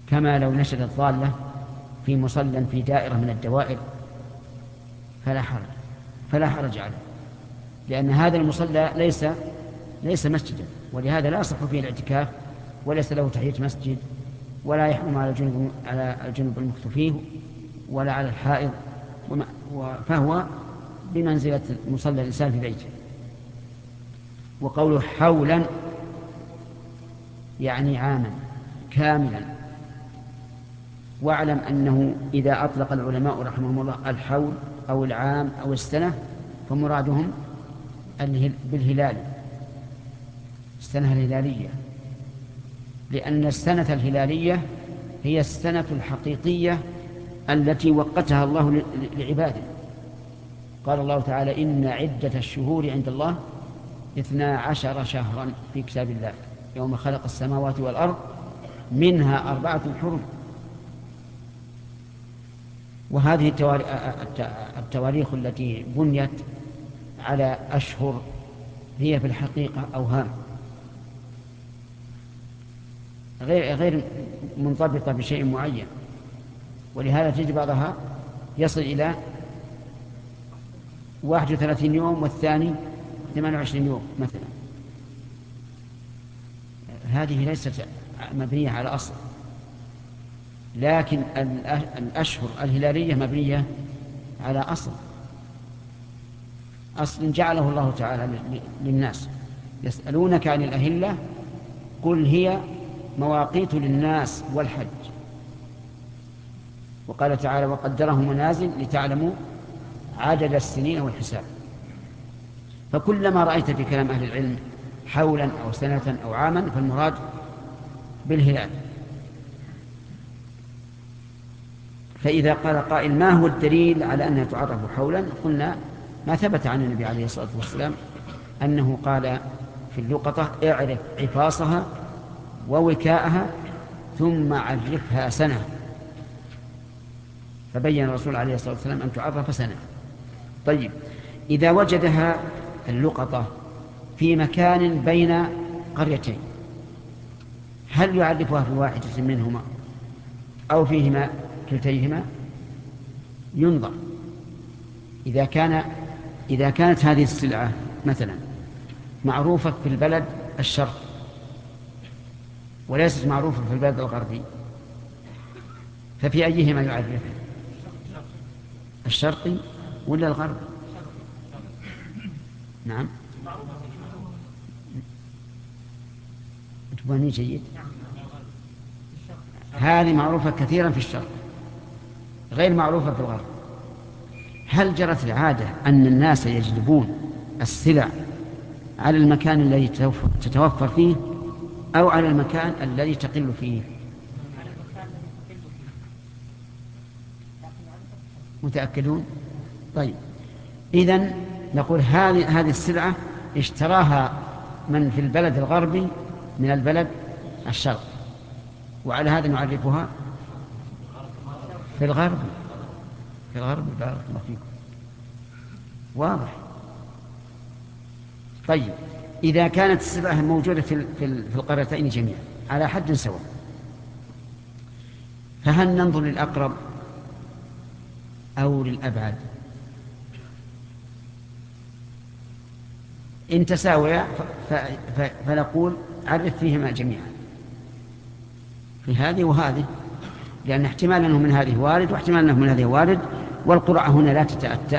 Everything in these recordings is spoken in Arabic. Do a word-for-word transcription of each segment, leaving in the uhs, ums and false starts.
كما لو نشدت ضالة في مصلى في دائرة من الدوائر فلا حرج فلا حرج عليه، لأن هذا المصلى ليس ليس مسجدا، ولهذا لا يصح فيه الاعتكاف، وليس له تحية مسجد، ولا يحرم على الجنوب على الجنوب المكث فيه، ولا على الحائض، فهو بمنزلة مصلى الإنسان في بيته. وقوله حولا يعني عاما كاملا. واعلم أنه إذا أطلق العلماء رحمهم الله الحول أو العام أو السنة فمرادهم بالهلال، السنة الهلالية، لأن السنة الهلالية هي السنة الحقيقية التي وقتها الله لعباده. قال الله تعالى إن عدة الشهور عند الله اثنا عشر شهرا في كتاب الله يوم خلق السماوات والأرض منها أربعة حرم. وهذه التواريخ التي بنيت على أشهر هي في الحقيقة أوهام غير غير منضبطة بشيء معين، ولهذا تجد بعضها يصل إلى واحد وثلاثين يوم والثاني ثمانية وعشرين يوم مثلا. هذه ليست مبنية على أصل، لكن الأشهر الهلالية مبنية على أصل أصل جعله الله تعالى للناس. يسألونك عن الأهلة قل هي مواقيت للناس والحج. وقال تعالى وقدره منازل لتعلموا عدد السنين والحساب. فكلما رأيت في كلام أهل العلم حولا أو سنة أو عاما فالمراد بالهلال. فإذا قال قائل ما هو الدليل على أنها تعرف حولا؟ قلنا ما ثبت عن النبي عليه الصلاة والسلام أنه قال في اللقطة اعرف عفاصها ووكاءها ثم عرفها سنة، فبين الرسول عليه الصلاة والسلام أن تعرف سنة. طيب إذا وجدها اللقطة في مكان بين قريتين هل يعرفها في واحدة منهما أو فيهما كلتيهما؟ ينظر. إذا كان إذا كانت هذه السلعة مثلا معروفة في البلد الشرقي وليست معروفة في البلد الغربي ففي أيهما يعرفها؟ الشرقي ولا الغربي؟ نعم تباني جيد. هذه معروفة كثيرا في الشرق غير معروفة في الغرب. هل جرت العادة أن الناس يجلبون السلع على المكان الذي تتوفر فيه أو على المكان الذي تقل فيه؟ متأكدون؟ طيب إذن نقول هذه هذه السلعة اشتراها من في البلد الغربي من البلد الشرقي، وعلى هذا نعرفها في الغرب في الغرب بارك الله فيكم. واضح. طيب إذا كانت السلعة موجودة في في القريتين جميعا على حد سواء فهل ننظر للأقرب أو للأبعد؟ إن تساويا فنقول عرف فيهما جميعا في هذه وهذه، لأن احتمال أنه من هذه وارد واحتمال أنه من هذه وارد، والقرعة هنا لا تتأتى.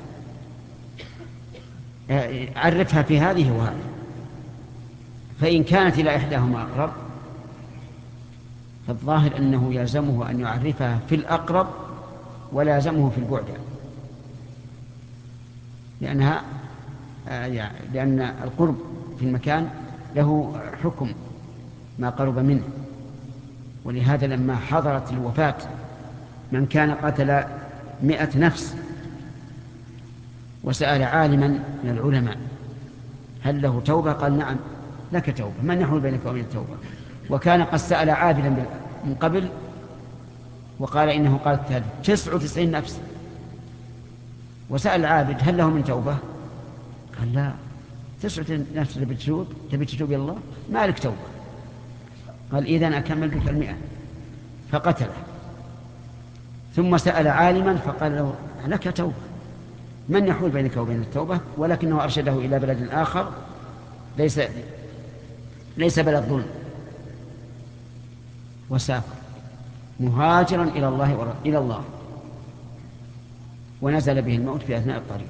عرفها في هذه وهذه، فإن كانت إلى إحداهما أقرب فالظاهر أنه يلزمه أن يعرفها في الأقرب ولا يلزمه في البعد، لأنها لأن القرب في المكان له حكم ما قرب منه. ولهذا لما حضرت الوفاة من كان قتل مئة نفس وسأل عالما من العلماء هل له توبة؟ قال نعم لك توبة، من يحول بينك وبين التوبة؟ وكان قد سأل عادلا من قبل وقال إنه قال تسع وتسعين نفس، وسأل العابد هل له من توبة؟ قال لا، تسع نفس تبي تتوب تبي تتوب إلى الله ما لك توبة. قال إذن أكمل بك المئة، فقتله، ثم سأل عالما فقال له لك توبة، من يحول بينك وبين التوبة؟ ولكنه أرشده إلى بلد آخر ليس ليس بلد ظلم، وسافر مهاجرا إلى الله إلى الله ونزل به الموت في أثناء الطريق،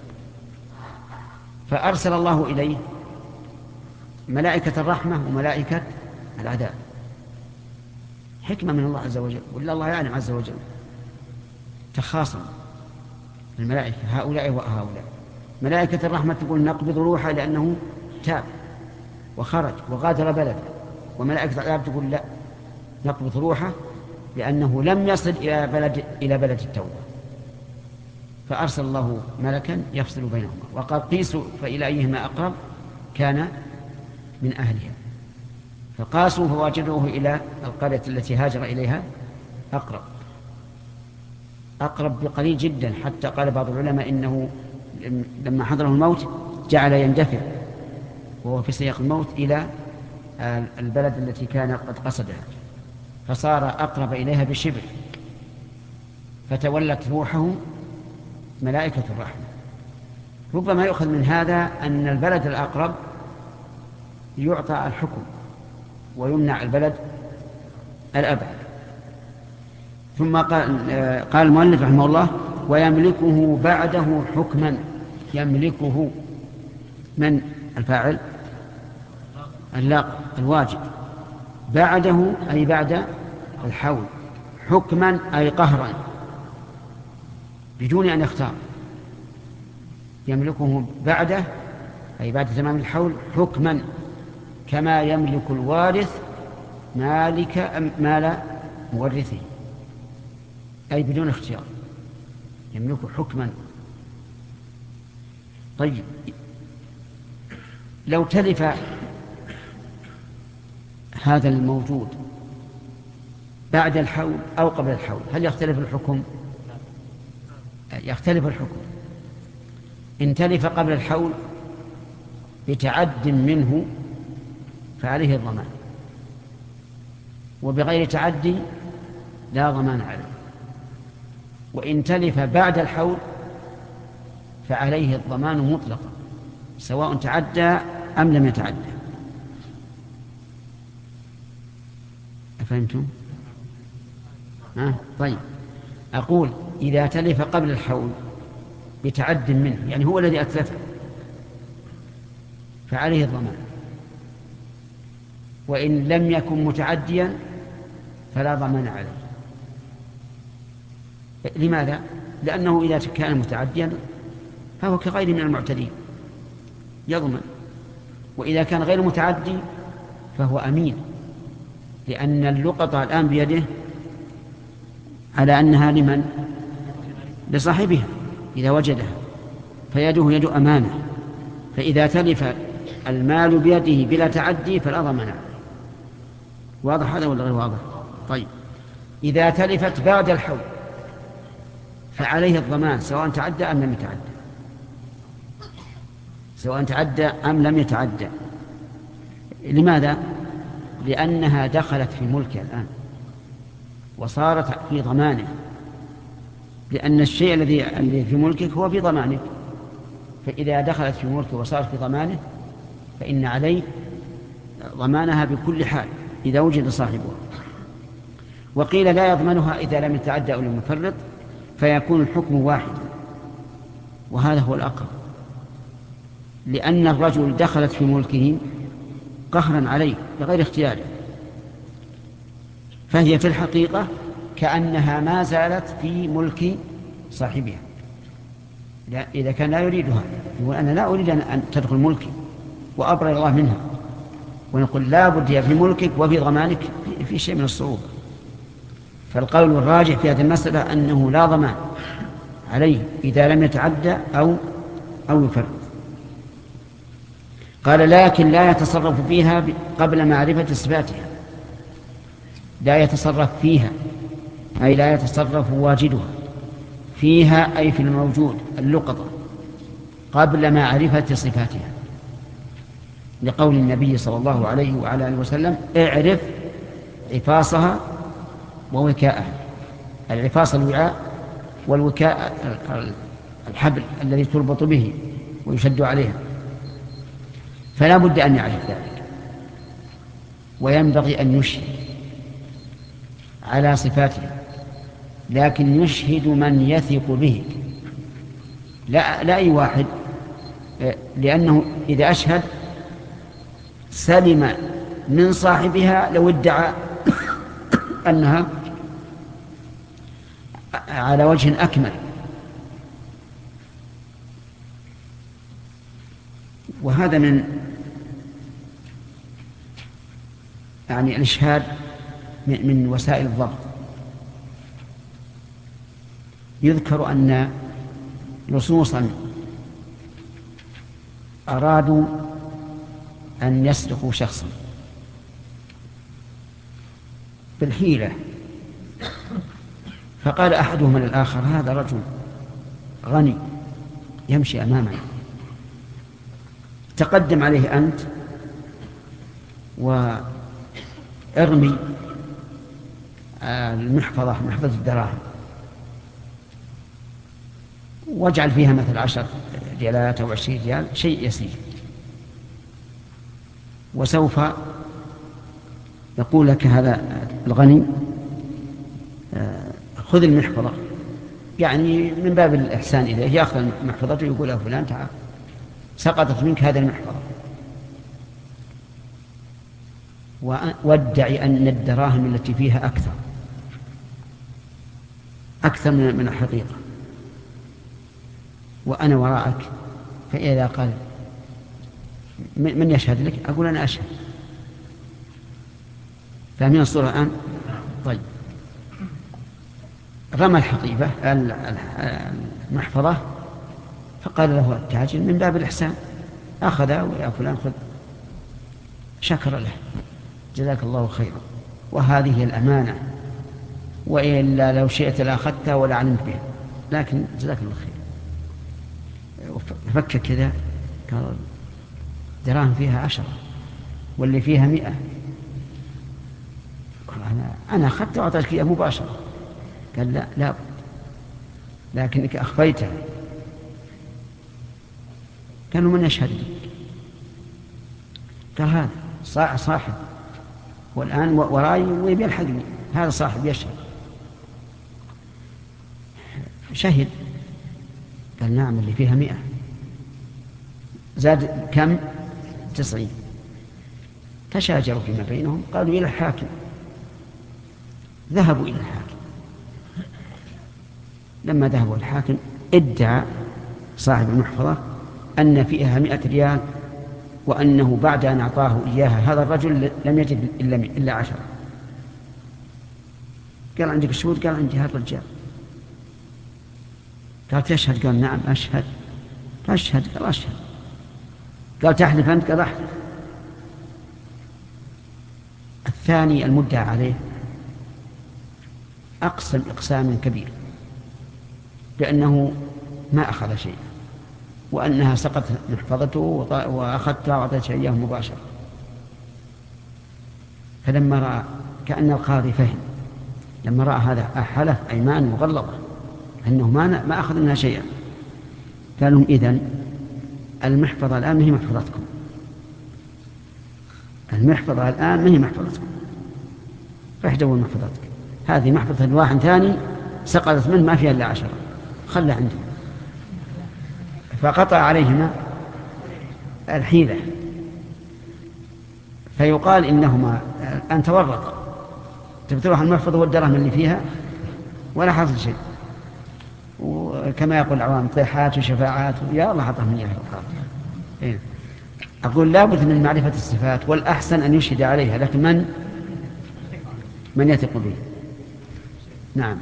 فأرسل الله إليه ملائكة الرحمة وملائكة العذاب، حكمة من الله عز وجل، ولا الله يعلم عز وجل. تخاصم الملائكة هؤلاء وهؤلاء، ملائكة الرحمة تقول نقبض روحه لأنه تاب وخرج وغادر بلده، وملائكة العذاب تقول لا، نقبض روحه لأنه لم يصل إلى بلد إلى بلد التوبة. فأرسل الله ملكا يفصل بينهما وقال قيسوا فإلى أيهما أقرب كان من أهلها، فقاسوا فوجدوه إلى القرية التي هاجر إليها أقرب أقرب بقليل جدا، حتى قال بعض العلماء إنه لما حضره الموت جعل يندفع وهو في سياق الموت إلى البلد التي كان قد قصدها، فصار أقرب إليها بشبر، فتولت روحه ملائكة الرحمة. ربما يؤخذ من هذا أن البلد الأقرب يعطى الحكم ويمنع البلد الأبعد. ثم قال, قال المؤلف رحمه الله ويملكه بعده حكما. يملكه من الفاعل؟ اللاقي الواجب، بعده أي بعد الحول، حكما أي قهرا بدون أن يختار. يملكه بعده أي بعد تمام الحول حكما، كما يملك الوارث مالك مال مورثه، أي بدون اختيار، يملكه حكما. طيب لو تلف هذا الموجود بعد الحول أو قبل الحول هل يختلف الحكم؟ يختلف الحكم. إن تلف قبل الحول بتعد منه فعليه الضمان، وبغير تعدي لا ضمان عليه. وإن تلف بعد الحول فعليه الضمان مطلقا سواء تعدى أم لم يتعدى. أفهمتم؟ آه طيب، أقول إذا تلف قبل الحول بتعد منه، يعني هو الذي أتلفه، فعليه الضمان. وإن لم يكن متعديا فلا ضمان عليه. لماذا؟ لأنه إذا كان متعديا فهو كغير من المعتدين يضمن، وإذا كان غير متعدي فهو أمين، لأن اللقطة الآن بيده على أنها لمن؟ لصاحبها إذا وجدها، فيده يد أمانة. فإذا تلف المال بيده بلا تعدي فلا ضمان. واضح هذا ولا غير واضح؟ طيب إذا تلفت بعد الحول فعليه الضمان سواء تعدى أم لم يتعدى، سواء تعدى أم لم يتعدى. لماذا؟ لأنها دخلت في ملكه الآن وصارت في ضمانه، لأن الشيء الذي في ملكك هو في ضمانك، فإذا دخلت في ملكه وصارت في ضمانه فإن عليه ضمانها بكل حال إذا وجد صاحبها. وقيل لا يضمنها إذا لم يتعدى أو لم يفرط، فيكون الحكم واحدا، وهذا هو الأقرب، لأن الرجل دخلت في ملكه قهرا عليه بغير اختياره، فهي في الحقيقة كأنها ما زالت في ملك صاحبها إذا كان لا يريدها. يقول أنا لا أريد أن تدخل ملكي وأبرئ الله منها، ونقول لا بد هي في ملكك وفي ضمانك في شيء من الصعوبة. فالقول الراجح في هذه المسألة أنه لا ضمان عليه إذا لم يتعدى أو أو يفرط. قال لكن لا يتصرف فيها قبل معرفة صفاتها. لا يتصرف فيها أي لا يتصرف واجدها فيها أي في الموجود اللقطة قبل معرفة صفاتها، لقول النبي صلى الله عليه وعلى آله وسلم اعرف عفاصها ووكاءه. العفاص الوعاء، والوكاء الحبل الذي تربط به ويشد عليها، فلا بد أن يعرف ذلك. وينبغي أن يشهد على صفاته، لكن يشهد من يثق به، لا, لا أي واحد، لأنه إذا أشهد سلم من صاحبها لو ادعى أنها على وجه أكمل. وهذا من يعني الإشهاد من وسائل الضبط. يذكر أن لصوصا أرادوا أن يسرقوا شخصا بالحيلة، فقال أحدهم للآخر: هذا رجل غني يمشي أمامنا، تقدم عليه أنت وارمي المحفظة، محفظة الدراهم، واجعل فيها مثل عشر ريالات أو عشرين ريال، شيء يسير، وسوف يقول لك هذا الغني: خذ المحفظة، يعني من باب الإحسان إليه، يأخذ المحفظة ويقول له: فلان تعال، سقطت منك هذه المحفظة. وادعي أن الدراهم التي فيها أكثر أكثر من الحقيقة، وأنا وراءك. فإذا قال: من يشهد لك؟ أقول: أنا أشهد. فاهمين الصورة الآن؟ طيب، رمى الحقيبة المحفظة، فقال له التاجر من باب الإحسان، أخذ: ويا فلان خذ، شكر له، جزاك الله خيرا. وهذه الأمانة، وإلا لو شئت لأخذتها ولا علمت بها، لكن جزاك الله خير. فك كذا، قال: دراهم فيها عشرة واللي فيها مئة. قال: أنا, أنا أخذت وأعطيتك إياه مباشرة. قال: لا لا، لكنك أخفيتها. قالوا: من يشهد لي؟ قال: هذا صاحب، والآن وراي ويبي يلحقني، هذا صاحب يشهد. شهد. قال: نعم، اللي فيها مئة. زاد كم؟ تسعين. تشاجروا فيما بينهم، قالوا: إلى الحاكم. ذهبوا إلى الحاكم. لما ذهبوا الحاكم ادعى صاحب المحفظة أن فيها مئة ريال، وأنه بعد أن أعطاه إياها هذا الرجل لم يجد إلا, إلا عشرة. قال: عندك الشهود؟ قال: عندي هذا الرجال. قال: تشهد؟ قال: نعم أشهد. أشهد؟ قال: أشهد. قال: تحلف أنت؟ قال: أحلف. الثاني المدعى عليه أقسم إقسام كبير لأنه ما أخذ شيء، وأنها سقط محفظته وأخذتها وأعطيتها إياه مباشرة. فلما رأى، كأن القاضي فهم، لما رأى هذا حلف أيمان مغلظة أنه ما ما أخذ منها شيئا، قال لهم: إذن المحفظة الآن ما هي محفظتكم، المحفظة الآن ما هي محفظتكم، فاحجبوا محفظتك، هذه محفظة واحد ثاني سقطت منه ما فيها إلا عشرة، خلى عنده. فقطع عليهما الحيلة. فيقال إنهما أن تورط، تبتلوها المحفظة والدرهم اللي فيها ولا حصل شيء. وكما يقول العوام: طيحات وشفاعات، يا الله حطهم إياها القاضي. إيه؟ أقول: لابد من معرفة الصفات، والأحسن أن يشهد عليها، لكن من من يثق به. نعم.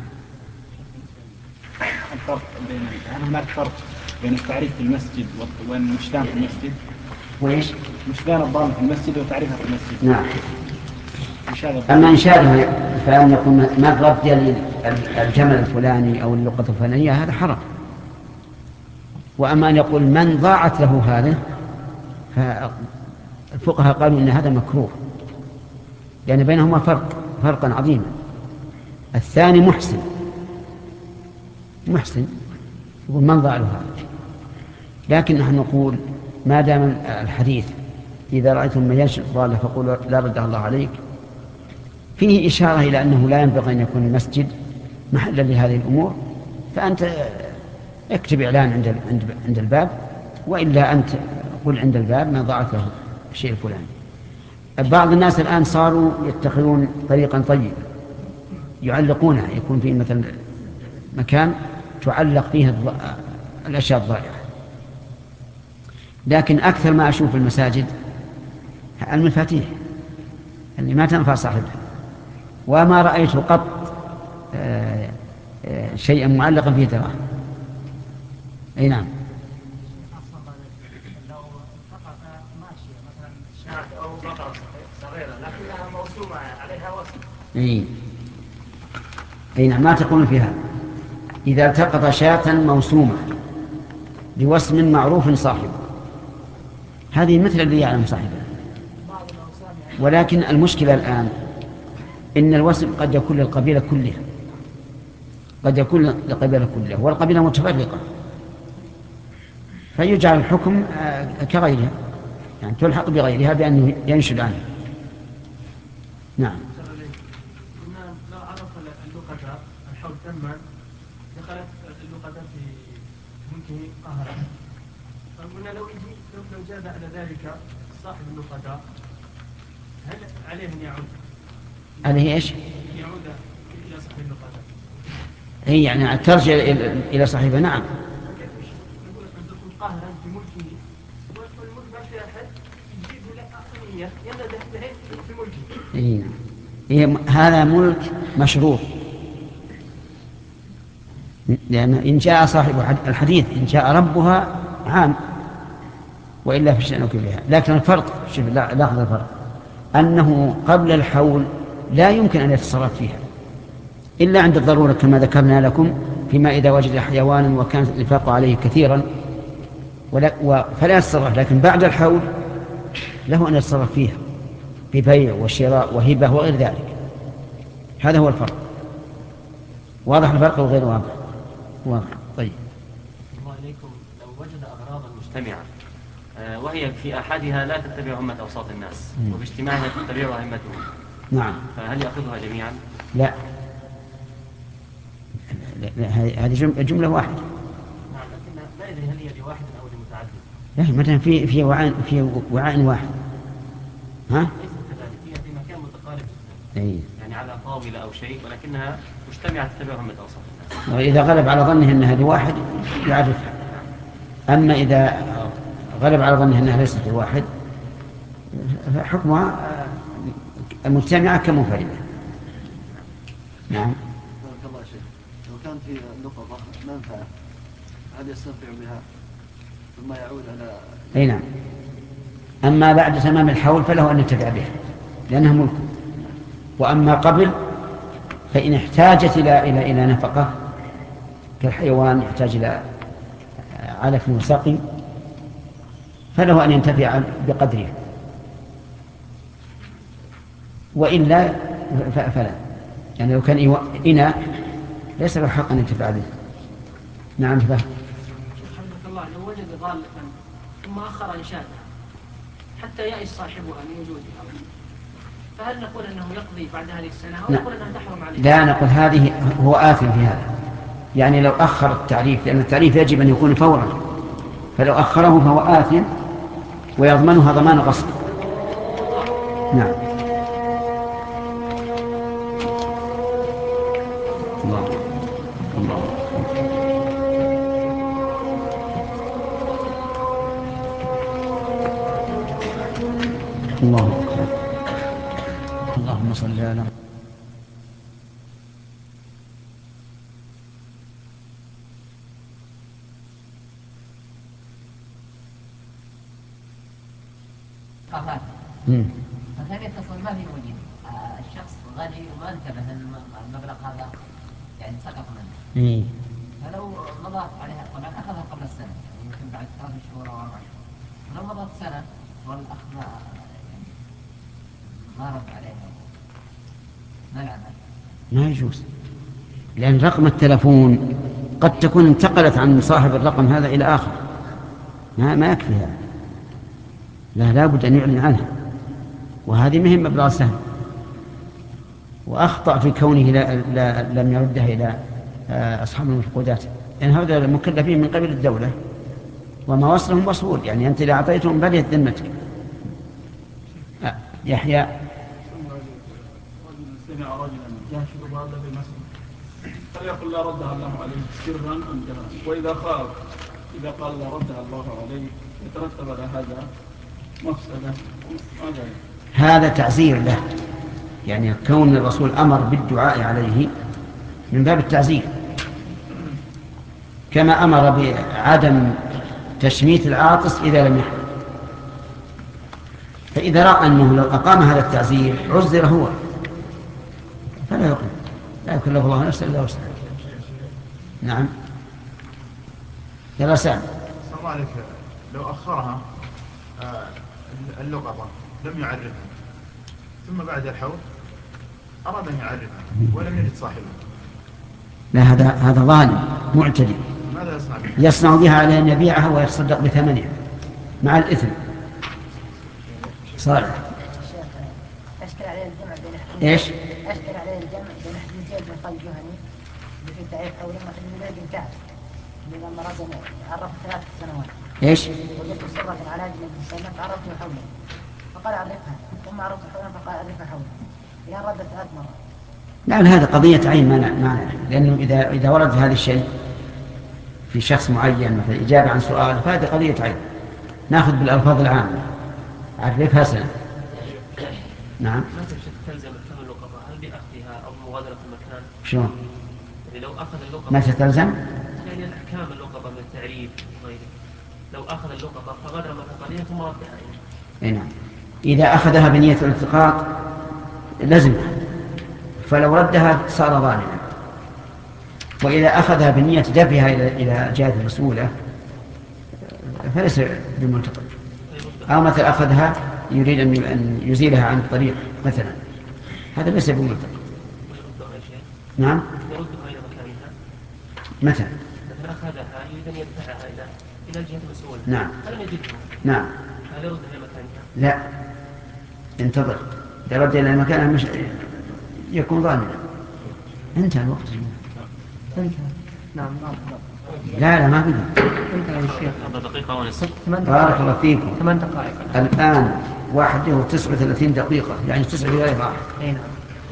الفرق بين هناك فرق بين التعريف في المسجد والمشتان في المسجد. وإيش؟ مشتان الضال في المسجد وتعريفها في المسجد. نعم. أما إنشاده فأن يكون من رد الجمل الفلاني أو اللقطة الفلانية هذا حرام. وأما أن يقول من ضاعت له هذا، فالفقهاء قالوا إن هذا مكروه، لأن بينهما فرق فرقا عظيما. الثاني محسن محسن يقول من ضاله هذا. لكن نحن نقول ما دام الحديث إذا رأيتم من يشرب ضاله فقولوا لا رد الله عليك، فيه إشارة إلى أنه لا ينبغي أن يكون المسجد محلا لهذه الأمور، فأنت اكتب إعلان عند عند الباب، وإلا أنت قل عند الباب ما ضاعت له الشيء الفلاني. بعض الناس الآن صاروا يتخذون طريقا طيبا يعلقونها، يكون فيه مثلا مكان تعلق فيه الأشياء الضائعة. لكن أكثر ما أشوف في المساجد المفاتيح اللي ما تنفع صاحبها، وما رأيت قط شيئا معلقا فيه دراهم. أي نعم. لو فقط ماشية مثلا شاة أو بقرة صغيرة لكنها موسومة عليها وصف. أي أي نعم، ما تقول فيها إذا التقط شاة موسومة بوسم معروف صاحبه، هذه مثل الذي يعلم صاحبها. ولكن المشكلة الآن إن الوسم قد يكون للقبيلة كلها، قد يكون للقبيلة كلها والقبيلة متفرقة، فيجعل الحكم كغيرها، يعني تلحق بغيرها بأنه ينشد عنه. نعم. لو عرف اللقطة الحول تما دخلت اللقطة في ملكه قهرا، فقلنا لو لو جاء بعد ذلك صاحب اللقطة هل عليه أن يعود؟ عليه إيش؟ يعود إلى صاحب اللقطة. هي يعني ترجع إلى صاحبها. نعم. يقول أن تكون قهرا في ملكه والملك ما في أحد يجيب لك أقنية ينده في ملكه. إيه نعم. إيه هذا ملك مشروط، لأن إن جاء صاحب الحديث إن جاء ربها عام وإلا فشأنك بها. لكن الفرق، شوف لاحظ الفرق، أنه قبل الحول لا يمكن أن يتصرف فيها إلا عند الضرورة كما ذكرنا لكم، فيما إذا وجد حيوانا وكان الإنفاق عليه كثيرا فلا يتصرف. لكن بعد الحول له أن يتصرف فيها ببيع وشراء وهبة وغير ذلك. هذا هو الفرق. واضح الفرق وغير واضح؟ واضح. طيب. الله إليكم، لو وجد أغراضا مجتمعة وهي في أحدها لا تتبع همة أوساط الناس وباجتماعها تتبعها همتهم، نعم، فهل يأخذها جميعا؟ لا، هذه جملة واحدة. نعم، لكن لا يدري هل هي لواحد أو لمتعدد. لا، مثلا في في وعاء في وعاء واحد. ها؟ ليست كذلك، هي في مكان متقارب أي. يعني على طاولة أو شيء، ولكنها مجتمعة تتبع همة أوساط الناس. وإذا غلب على ظنه أنها لواحد يعرفها. أما إذا غلب على ظنه أنها ليست لواحد فحكمها المجتمعة كمنفردة. نعم. بارك الله شيخ، لو كان في لقطة منفعة هل يستنفع بها ثم يعود على؟ أي نعم. أما بعد تمام الحول فله أن ينتفع بها لأنها ملكه. وأما قبل فإن احتاجت إلى إلى إلى نفقة كالحيوان يحتاج إلى علف وسقي فله أن ينتفع بقدره، وإلا فلا. يعني لو كان إناء ليس له حق أن ينتفع به. نعم. فهم. حفظك الله، لو وجد ضالة ثم أخر إنشادها حتى يأس صاحبها من وجودها، فهل نقول أنه يقضي بعد هذه السنة أو نقول أنها تحرم عليه؟ لا، نقول هذه هو آثم في هذا. يعني لو أخر التعريف، لأن التعريف يجب أن يكون فورا، فلو أخره فهو آثم ويضمنها ضمان غصب. نعم. الله الله الله أكبر. اللهم صل على مثلا يتصل ما في موجود الشخص غني وما انتبه ان المبلغ هذا يعني سقط منه. إيه. فلو مضت عليها طبعا اخذها قبل السنه، يعني يمكن بعد ثلاث شهور او اربع شهور، فلو مضت سنه والاخ ما يعني ما رد عليها منع ما يجوز. لأن رقم التلفون قد تكون انتقلت عن صاحب الرقم هذا إلى آخر، ما, ما يكفي هذا، لا لابد أن يعلن عنها، وهذه مهم مبلغ سهل. وأخطأ في كونه لا لا لم يردها إلى أصحاب المفقودات، لأن يعني هذا المكلفين من قبل الدولة وما وصلهم وصول، يعني أنت إذا أعطيتهم بليت ذمتك. آه. يحيى رجل سمع رجلا ينشد ضالة في المسجد فليقل لا ردها الله عليه سرا أم جهرا، وإذا خاف إذا قال لا ردها الله عليه يترتب على هذا مفسدة. هذا تعزير له، يعني كون الرسول أمر بالدعاء عليه من باب التعزير، كما أمر بعدم تشميت العاطس إذا لم يحدث. فإذا رأى أنه لو أقام هذا التعزير عزر هو فلا يقوم، لا يكلف الله نفسا إلا وسعها. نعم. يلا سعد. صلى الله عليك، لو أخرها اللقطة لم يعرفها ثم بعد الحول أراد أن يعرفها ولم يجد صاحبها، لا، هذا هذا ظالم معتدي. ماذا يصنع بها؟ يصنع بها على أن يبيعها ويتصدق بثمنها مع الإثم. صالح. أشكل عليه الجمع بين إيش؟ أشكل عليه الجمع بين حديثين من قلب جهني في تعريف أولا مثل من ذلك كعب لما رجل عرف ثلاث سنوات. إيش؟ وجدت سرة على أجل السنة فعرفت حوله فقال أعرفها، ثم عرفت حولا فقال أعرفها حولا، إذا ردت ثلاث مرات. نعم، هذا قضية عين ما نعرف، لأنه إذا إذا ورد هذا الشيء في شخص معين مثل إجابة عن سؤال فهذه قضية عين، نأخذ بالألفاظ العامة. عرفها سنة. نعم. ما تلزم أحكام اللقطة هل بأخذها أو مغادرة المكان؟ شلون؟ يعني لو أخذ اللقطة ما تلزم؟ يعني الأحكام اللقطة من التعريف وغيره، لو أخذ اللقطة فغادر المكان قليلا ثم ردها إليه. نعم. إذا أخذها بنية الالتقاط لزمها، فلو ردها صار ظالما. وإذا أخذها بنية دفعها إلى إلى جهة المسؤولة فليس بملتقط. أو مثل أخذها يريد أن يزيلها عن الطريق مثلا، هذا ليس بملتقط. نعم. يردها إلى مكانها. متى؟ مثلا أخذها يريد أن يدفعها إلى إلى الجهة المسؤولة. نعم. هل يجدها؟ نعم. هل يردها إلى مكانها؟ لا، انتظر. إذا رد إلى مكانها مش يكون ظالما. انتهى الوقت. انتهى. نعم. لا لا ما بقى. انتهى يا شيخ. هذا دقيقة ونصف. بارك الله فيكم. ثمان دقائق. الآن واحد وتسعة وثلاثين دقيقة، يعني تسعة دقائق راح. أي نعم.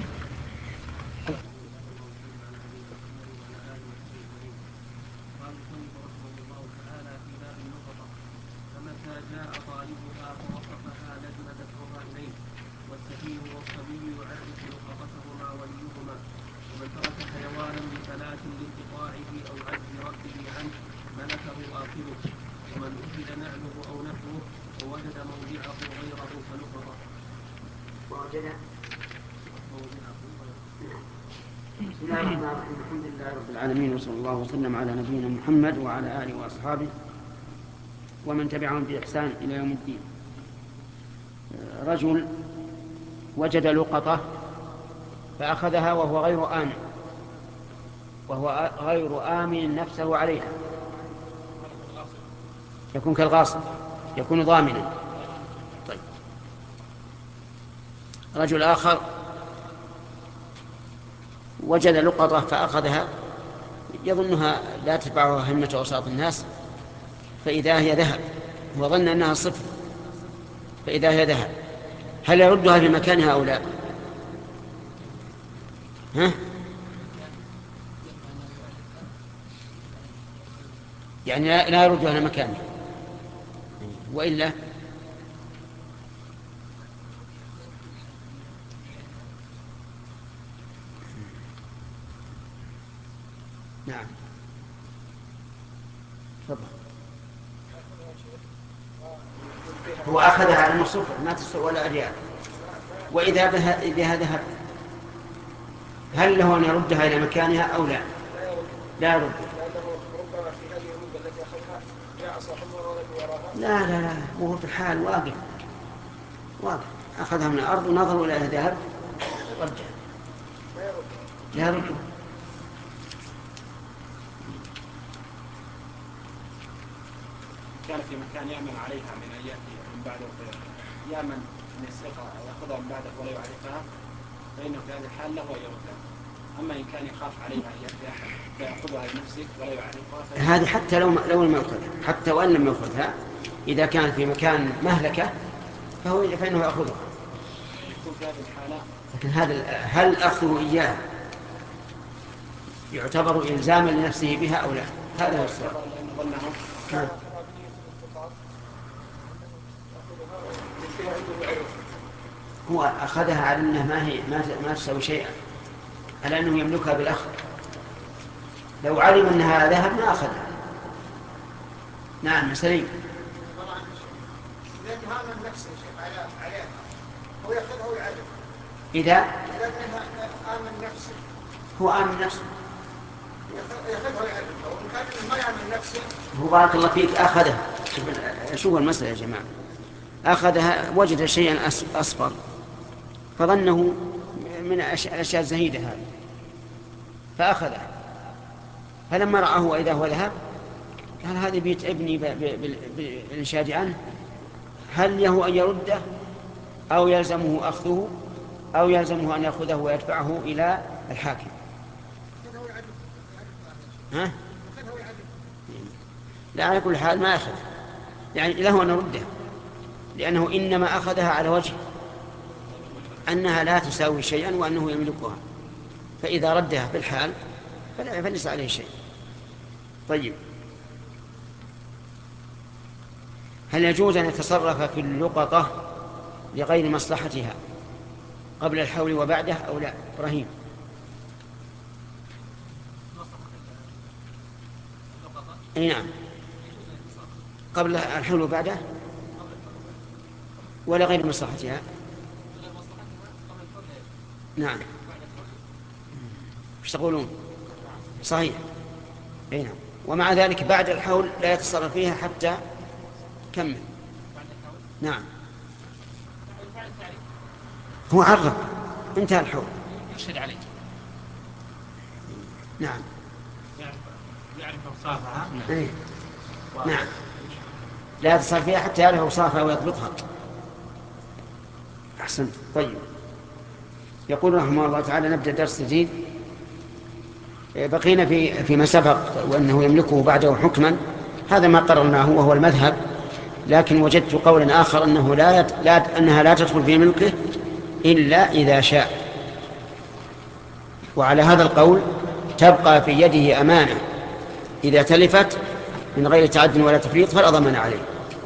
الحمد لله رب العالمين، وصلى الله وسلم على نبينا محمد وعلى آله وأصحابه ومن تبعهم بإحسان إلى يوم الدين. رجل وجد لقطة فأخذها وهو غير آمن، وهو غير آمن نفسه عليها، يكون كالغاصب، يكون ضامنا. طيب. رجل آخر وجد لقطة فأخذها يظنها لا تتبعها همة أوساط الناس، فإذا هي ذهب، وظن أنها صفر، فإذا هي ذهب، هل يردها في مكانها أو لا؟ ها؟ يعني لا يردها إلى مكانها، وإلا نعم. تفضل. هو أخذها على المصفر ما تسوى ولا ريال، وإذا بها ذهب هل له أن يردها إلى مكانها أو لا؟ لا يردها. لا لا لا، وهو في الحال واقف واقف أخذها من الأرض ونظروا إلى ذهب رجع، لا يردها. كان في مكان يأمن عليها من أن يأتي من بعده يأمن أن يسرقها أو يأخذها من بعده ولا يعرفها، فإنه في هذه الحال له أن يردها. أما إن كان يخاف عليها أن يأتي أحد فيأخذها لنفسه ولا يعرفها، هذه حتى لو لو لم يأخذها، حتى وإن لم يأخذها، إذا كان في مكان مهلكة فهو فإنه يأخذها. يكون في هذه الحالة. لكن هذا هل أخذه إياه يعتبر إلزاما لنفسه بها أو لا؟ هذا هو السؤال. نعم. هو أخذها على أنها ما هي ما ما تسوي شيئا، على أنه يملكها بالأخذ. لو علم أنها ذهب ما أخذها. نعم سليم. إذا تهامن نفسه على عليها هو يأخذها ويعرفها. إذا إذا آمن نفسه هو آمن نفسه يأخذها ويعرفها، وإن كان ما يآمن نفسه هو بارك الله فيك أخذها. شوف المسألة يا جماعة، أخذها وجد شيئا أصفر فظنه من الأشياء الزهيدة هذه فأخذها، فلما رآه وإذا هو ذهب قال هذا بيت ابني بالإنشاد عنه، هل له أن يرده أو يلزمه أخذه أو يلزمه أن يأخذه ويدفعه إلى الحاكم؟ ها؟ لا، على كل حال ما أخذ، يعني له أن يرده، لأنه إنما أخذها على وجه أنها لا تساوي شيئا وأنه يملكها، فإذا ردها في الحال فليس عليه شيء. طيب، هل يجوز أن يتصرف في اللقطة لغير مصلحتها قبل الحول وبعده أو لا؟ إبراهيم. أي نعم، قبل الحول وبعده ولا غير مصلحتها؟ نعم. ايش تقولون؟ صحيح. أي نعم. ومع ذلك بعد الحول لا يتصرف فيها حتى كمل. نعم. هو عرف انتهى الحول يشهد عليه. نعم. يعرف أوصافها. نعم. نعم. لا يتصرف فيها حتى يعرف أوصافها ويضبطها. أحسنت. طيب، يقول رحمه الله تعالى: نبدأ درس جديد. بقينا في فيما سبق وأنه يملكه بعده حكما، هذا ما قررناه وهو المذهب، لكن وجدت قولا آخر أنه لا, يت... لا أنها لا تدخل في ملكه إلا إذا شاء، وعلى هذا القول تبقى في يده أمانة إذا تلفت من غير تعد ولا تفريط فلا ضمان عليه.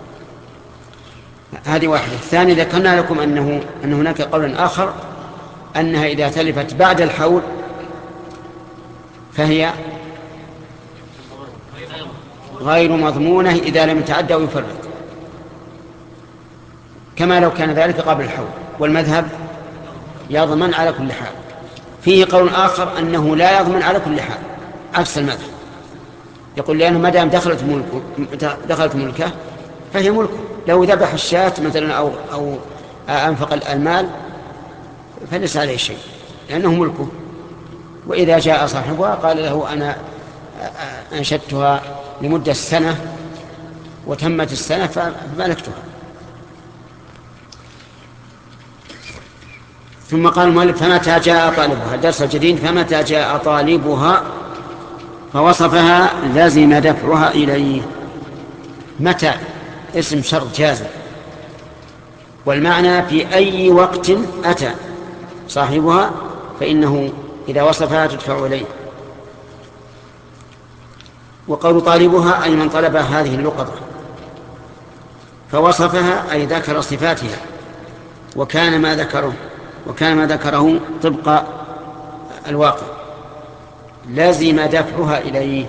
هذه واحدة. الثاني، ذكرنا لكم أنه أن هناك قولا آخر أنها إذا تلفت بعد الحول فهي غير مضمونة إذا لم يتعدى أو يفرط، كما لو كان ذلك قبل الحول، والمذهب يضمن على كل حال. فيه قول آخر أنه لا يضمن على كل حال عكس المذهب، يقول لأنه ما دام دخلت ملكه دخلت ملكه فهي ملكه، لو ذبح الشاة مثلا أو أو أنفق المال فليس عليه شيء لأنه ملكه. وإذا جاء صاحبها قال له: أنا أنشدتها لمدة سنة وتمت السنة فملكتها. ثم قال المؤلف: فمتى جاء طالبها، الدرس الجديد: فمتى جاء طالبها فوصفها لازم دفعها إليه. متى اسم شرط جازم، والمعنى في أي وقت أتى صاحبها فإنه إذا وصفها تدفع إليه. وقول طالبها أي من طلب هذه اللقطة، فوصفها أي ذكر صفاتها، وكان ما ذكره وكان ما ذكره طبق الواقع، لازم دفعها إليه.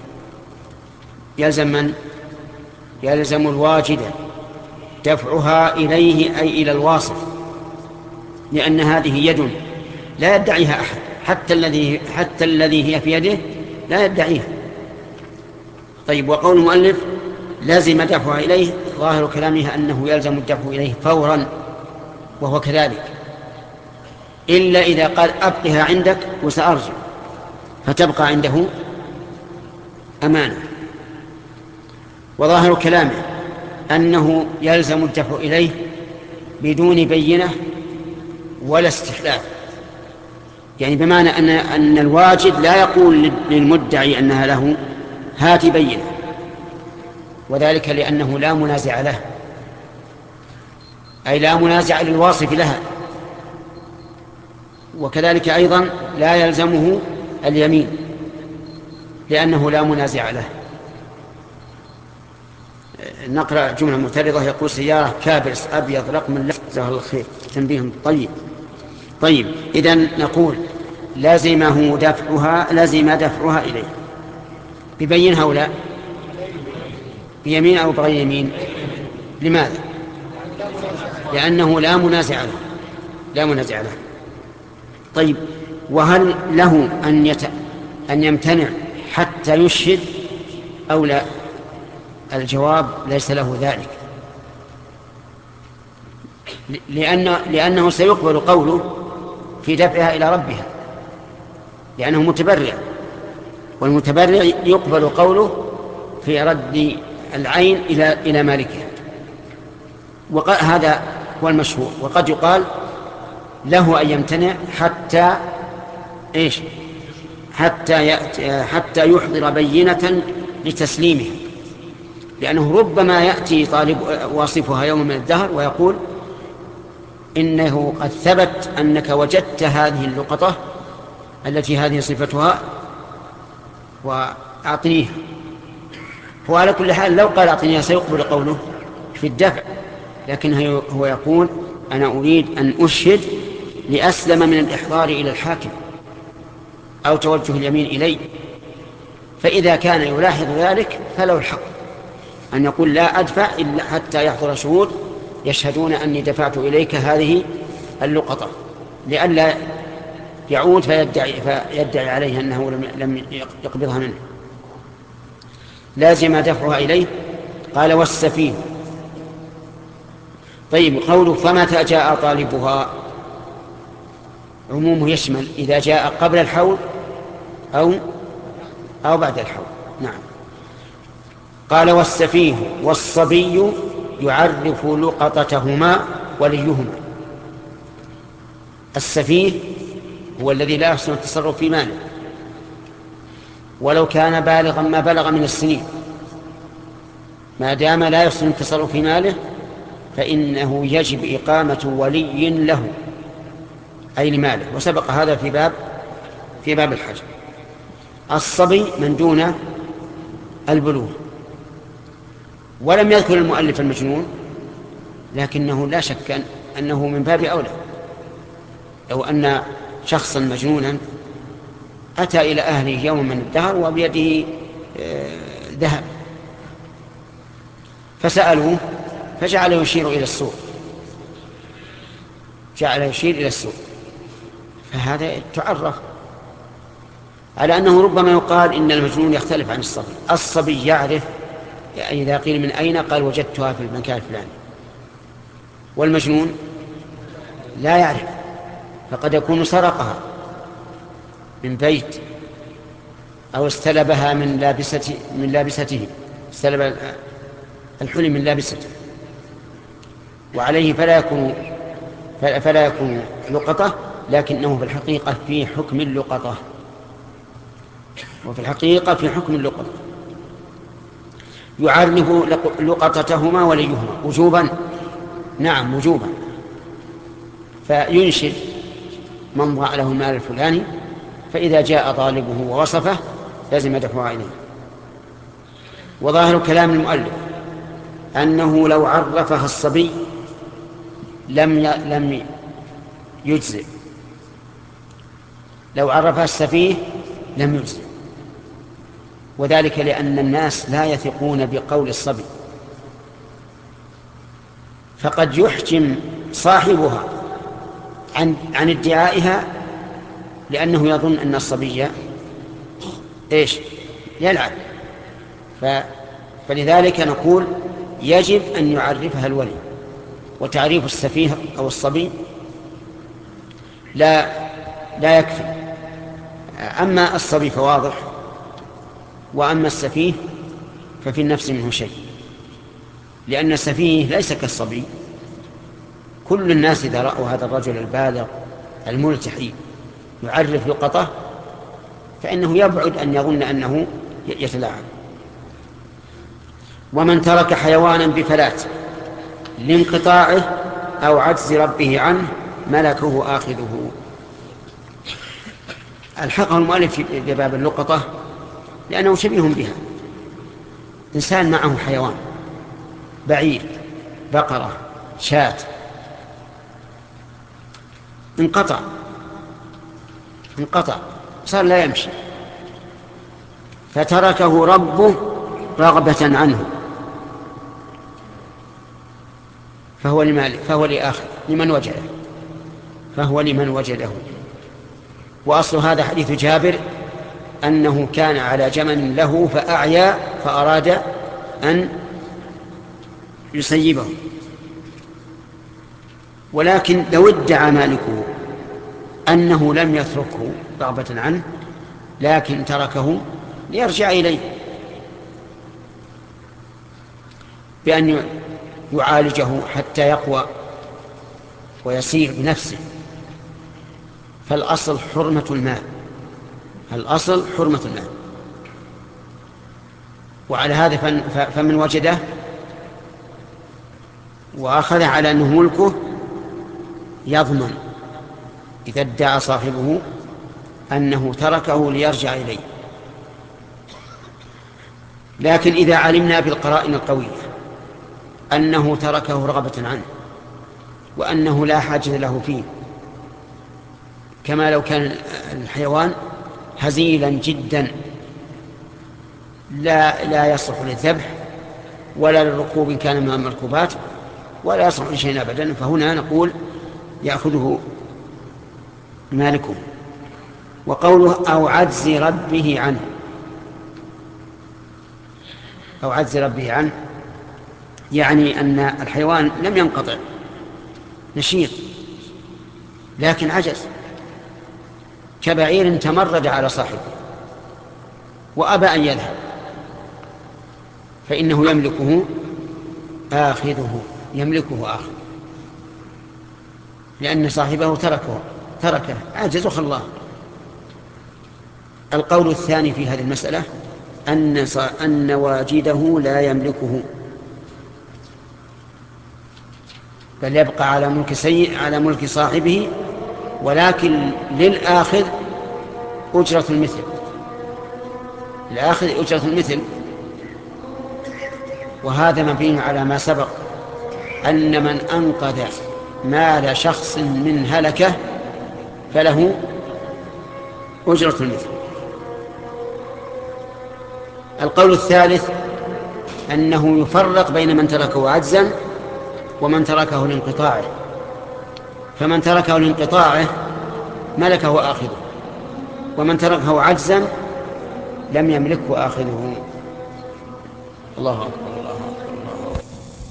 يلزم من؟ يلزم الواجد دفعها إليه أي إلى الواصف، لأن هذه يد لا يدعيها أحد، حتى الذي حتى الذي هي في يده لا يدعيها. طيب، وقول المؤلف لازم دفعها إليه، ظاهر كلامها أنه يلزم الدفع إليه فورا، وهو كذلك، إلا إذا قال: أبقها عندك وسأرجع، فتبقى عنده أمانة. وظاهر كلامه أنه يلزم الدفع إليه بدون بينة ولا استحلال، يعني بمعنى أن, أن الواجد لا يقول للمدعي أنها له هات بينة، وذلك لأنه لا منازع له، أي لا منازع للواصف لها. وكذلك أيضا لا يلزمه اليمين لأنه لا منازع له. نقرأ جملة معترضة، يقول سيارة كابرس أبيض رقم جزاه الله الخير تنبيه طيب. طيب إذن نقول لازمه دفعها لازم دفعها إليه ببين هؤلاء بيمين أو بغير يمين. لماذا؟ لأنه لا منازع له لا منازع له. طيب وهل له أن, يت... أن يمتنع حتى يشهد أو لا؟ الجواب ليس له ذلك، لأن... لأنه سيقبل قوله في دفعها إلى ربها لأنه متبرع، والمتبرع يقبل قوله في رد العين إلى إلى مالكها، وهذا هو المشهور. وقد يقال له أن يمتنع حتى إيش؟ حتى يأتي حتى يحضر بينة لتسليمه، لأنه ربما يأتي طالب واصفها يوم من الدهر ويقول إنه قد ثبت أنك وجدت هذه اللقطة التي هذه صفتها وأعطنيها. وعلى كل حال لو قال أعطنيها سيقبل قوله في الدفع، لكن هو يقول أنا أريد أن أشهد لأسلم من الإحضار إلى الحاكم أو توجه اليمين إلي. فإذا كان يلاحظ ذلك فله الحق أن يقول لا أدفع إلا حتى يحضر شهود يشهدون أني دفعت إليك هذه اللقطة، لئلا يعود فيدعي, فيدعي عليه أنه لم يقبضها منه. لازم دفعها إليه. قال والسفيه. طيب قوله فمتى جاء طالبها عمومه يشمل إذا جاء قبل الحول أو أو بعد الحول. نعم. قال والسفيه والصبي يعرف لقطتهما وليهما. السفيه هو الذي لا يحسن التصرف في ماله ولو كان بالغا ما بلغ من السنين، ما دام لا يحسن التصرف في ماله فإنه يجب إقامة ولي له أي لماله، وسبق هذا في باب في باب الحج. الصبي من دون البلوغ، ولم يذكر المؤلف المجنون، لكنه لا شك أنه من باب أولى. لو أن شخصا مجنونا أتى إلى أهله يوم من الدهر وبيده ذهب فسألوه فجعل يشير إلى السوق جعل يشير إلى السوق فهذا تعرف على أنه ربما يقال إن المجنون يختلف عن الصبي. الصبي يعرف، إذا قيل من أين قال وجدتها في المكان الفلاني، والمجنون لا يعرف، فقد يكون سرقها من بيت أو استلبها من لابسته من لابسته استلب الحلي من لابسته، وعليه فلا يكون فلا يكون لقطة، لكنه في الحقيقة في حكم اللقطة وفي الحقيقة في حكم اللقطة. يعرف لقطتهما وليهما وجوبا. نعم وجوبا. فينشد من ضاع له المال الفلاني، فإذا جاء طالبه ووصفه لازم دفعها إليه. وظاهر كلام المؤلف أنه لو عرفها الصبي لم لم يجزئ، لو عرفها السفيه لم يجزئ، وذلك لأن الناس لا يثقون بقول الصبي، فقد يحجم صاحبها عن عن ادعائها لأنه يظن أن الصبي إيش يلعب. ف... فلذلك نقول يجب أن يعرفها الولي. وتعريف السفيه أو الصبي لا لا يكفي. أما الصبي فواضح، وأما السفيه ففي النفس منه شيء. لأن السفيه ليس كالصبي. كل الناس إذا رأوا هذا الرجل البالغ الملتحي يعرف لقطه فإنه يبعد أن يظن أنه يتلاعب. ومن ترك حيوانا بفلات لانقطاعه أو عجز ربه عنه ملكه آخذه. الحقه المؤلف في باب اللقطة لأنه شبيه بها. إنسان معه حيوان، بعير، بقرة، شاة، انقطع انقطع صار لا يمشي، فتركه ربه رغبة عنه، فهو لمالك، فهو لآخر، لمن وجده، فهو لمن وجده. وأصل هذا حديث جابر أنه كان على جمل له فأعيا فأراد أن يسيبه، ولكن لو ادعى مالكه أنه لم يتركه رغبة عنه لكن تركه ليرجع إليه بأن يعالجه حتى يقوى ويسير بنفسه، فالأصل حرمة المال، الأصل حرمة المال. وعلى هذا فمن وجده وأخذ على أنه ملكه يضمن إذا ادعى صاحبه أنه تركه ليرجع إليه. لكن إذا علمنا بالقرائن القوية أنه تركه رغبة عنه وأنه لا حاجة له فيه، كما لو كان الحيوان هزيلا جدا لا لا يصلح للذبح ولا للركوب إن كان من المركوبات ولا يصلح لشيء أبدا، فهنا نقول يأخذه مالكه. وقوله أو عجز ربه عنه، أو عجز ربه عنه يعني أن الحيوان لم ينقطع، نشيط لكن عجز، كبعير تمرد على صاحبه وأبى أن يذهب، فإنه يملكه آخذه، يملكه آخذ، لأن صاحبه تركه تركه عجز وخلاه. القول الثاني في هذه المسألة أن أن واجده لا يملكه، بل يبقى على ملك سيء على ملك صاحبه، ولكن للآخذ أجرة المثل، الآخذ أجرة المثل. وهذا مبين على ما سبق أن من أنقذ مال شخص من هلكة فله أجرة المثل. القول الثالث أنه يفرق بين من تركه عجزا ومن تركه لانقطاعه، فمن تركه لانقطاعه ملكه آخذه، ومن تركه عجزا لم يملكه آخذه. الله أكبر الله أكبر الله أكبر.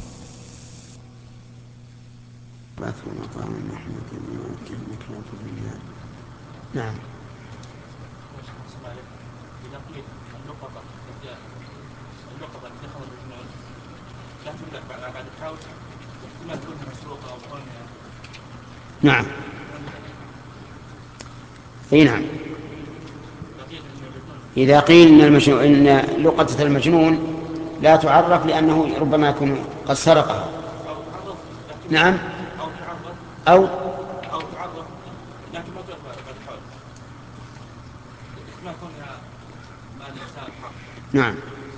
بعث مقام محمد مكانة بالله. نعم. إذا قيل اللقطة اللقطة التي دخل الرجل لا تبدأ بعد الحول واحتمال كونها مسروقة أو كونها. نعم. أي نعم. إذا قيل إن, المجنون إن لقطة المجنون لا تعرف لأنه ربما يكون قد سرقها. نعم. أو أو تعرف لكن ما تعرف بعد الحول. ما كونها مال الإنسان حق. نعم.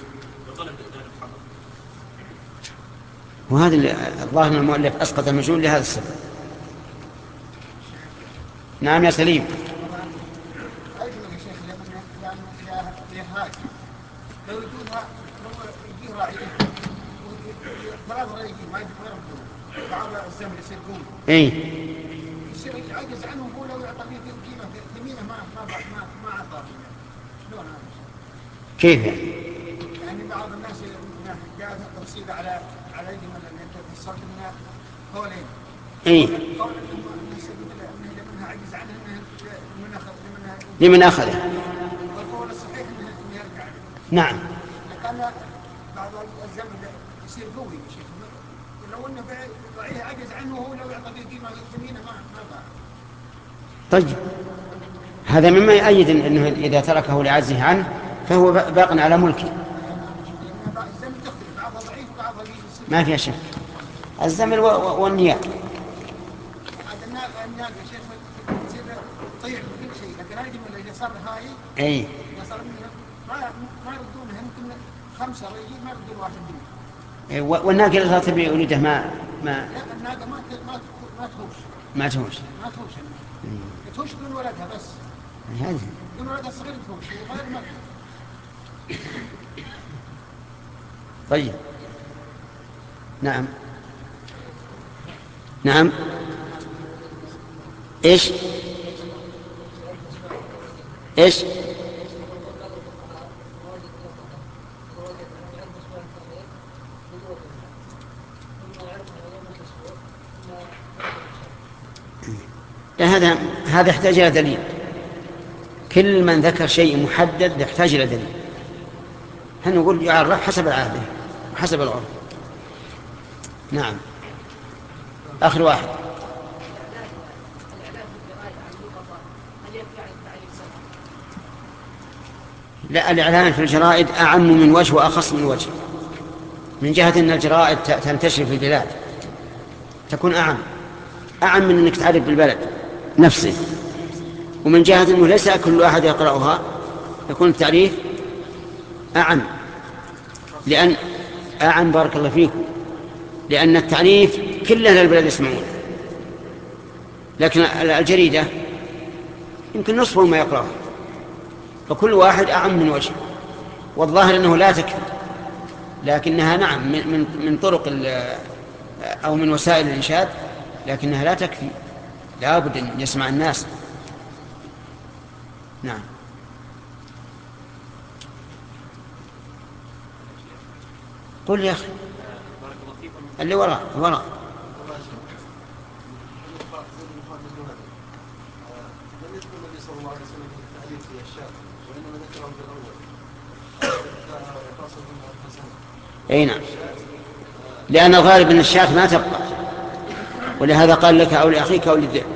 وهذا الظاهر من المؤلف أسقط المجنون لهذا السبب. نعم يا سليم. لو يجوزها لو يجيه راعيه ثلاث راعيه ما يربطون بعض الزمن يصير قوم اي يصير يعجز عنهم هو لو يعطى فيه قيمه ثمينه ما ما ما ما اعطى. شلون هذا؟ كيف يعني؟ يعني بعض الناس جاءت التفصيل على على يد من انت فسرت منها قولين. اي قول انه لمنها عجز عنها لمن اخذ لمنها لمن اخذه. والقول الصحيح انه يرجع. نعم. لكن بعض الزمن يصير قوي يا شيخ. لو انه ضعيف عجز عنه وهو لو يعطى قيمه ثمينه ما ما باع. طيب هذا مما يؤيد انه اذا تركه لعجزه عنه فهو باق على ملكه. ما فيها شك. الزمن والنيات. الناقه يا شيخ تصير تطير بكل شيء، لكن هذه اللي صار هاي اي اذا صار ما ما يردونها يمكن خمسه رجال ما يردون واحد منهم. والناقه اللي تطير بولده ما ما لا الناقه ما ما ما تهوش ما تهوش ما تهوش تهوش دون ولدها بس. هذه دون ولدها الصغير تهوش وغير ما. طيب نعم نعم ايش ايش هذا هذا يحتاج الى دليل. كل من ذكر شيء محدد يحتاج الى دليل. هنقول يعرف حسب العاده وحسب العرف. نعم آخر واحد. لا الإعلان في الجرائد أعم من وجه وأخص من وجه، من جهة أن الجرائد تنتشر في البلاد تكون أعم أعم من أنك تعرف بالبلد نفسه، ومن جهة أنه ليس كل أحد يقرأها يكون التعريف أعم. لأن أعم بارك الله فيكم، لأن التعريف كل أهل البلد يسمعون، لكن الجريدة يمكن نصفهم ما يقرأها، فكل واحد أعم من وجه. والظاهر أنه لا تكفي، لكنها نعم من من طرق أو من وسائل الإنشاد، لكنها لا تكفي، لا بد أن يسمع الناس. نعم قل يا أخي اللي وراء وراء. اي نعم، لأن الغالب أن الشاة ما تبقى، ولهذا قال لك أو لأخيك أو للذئب.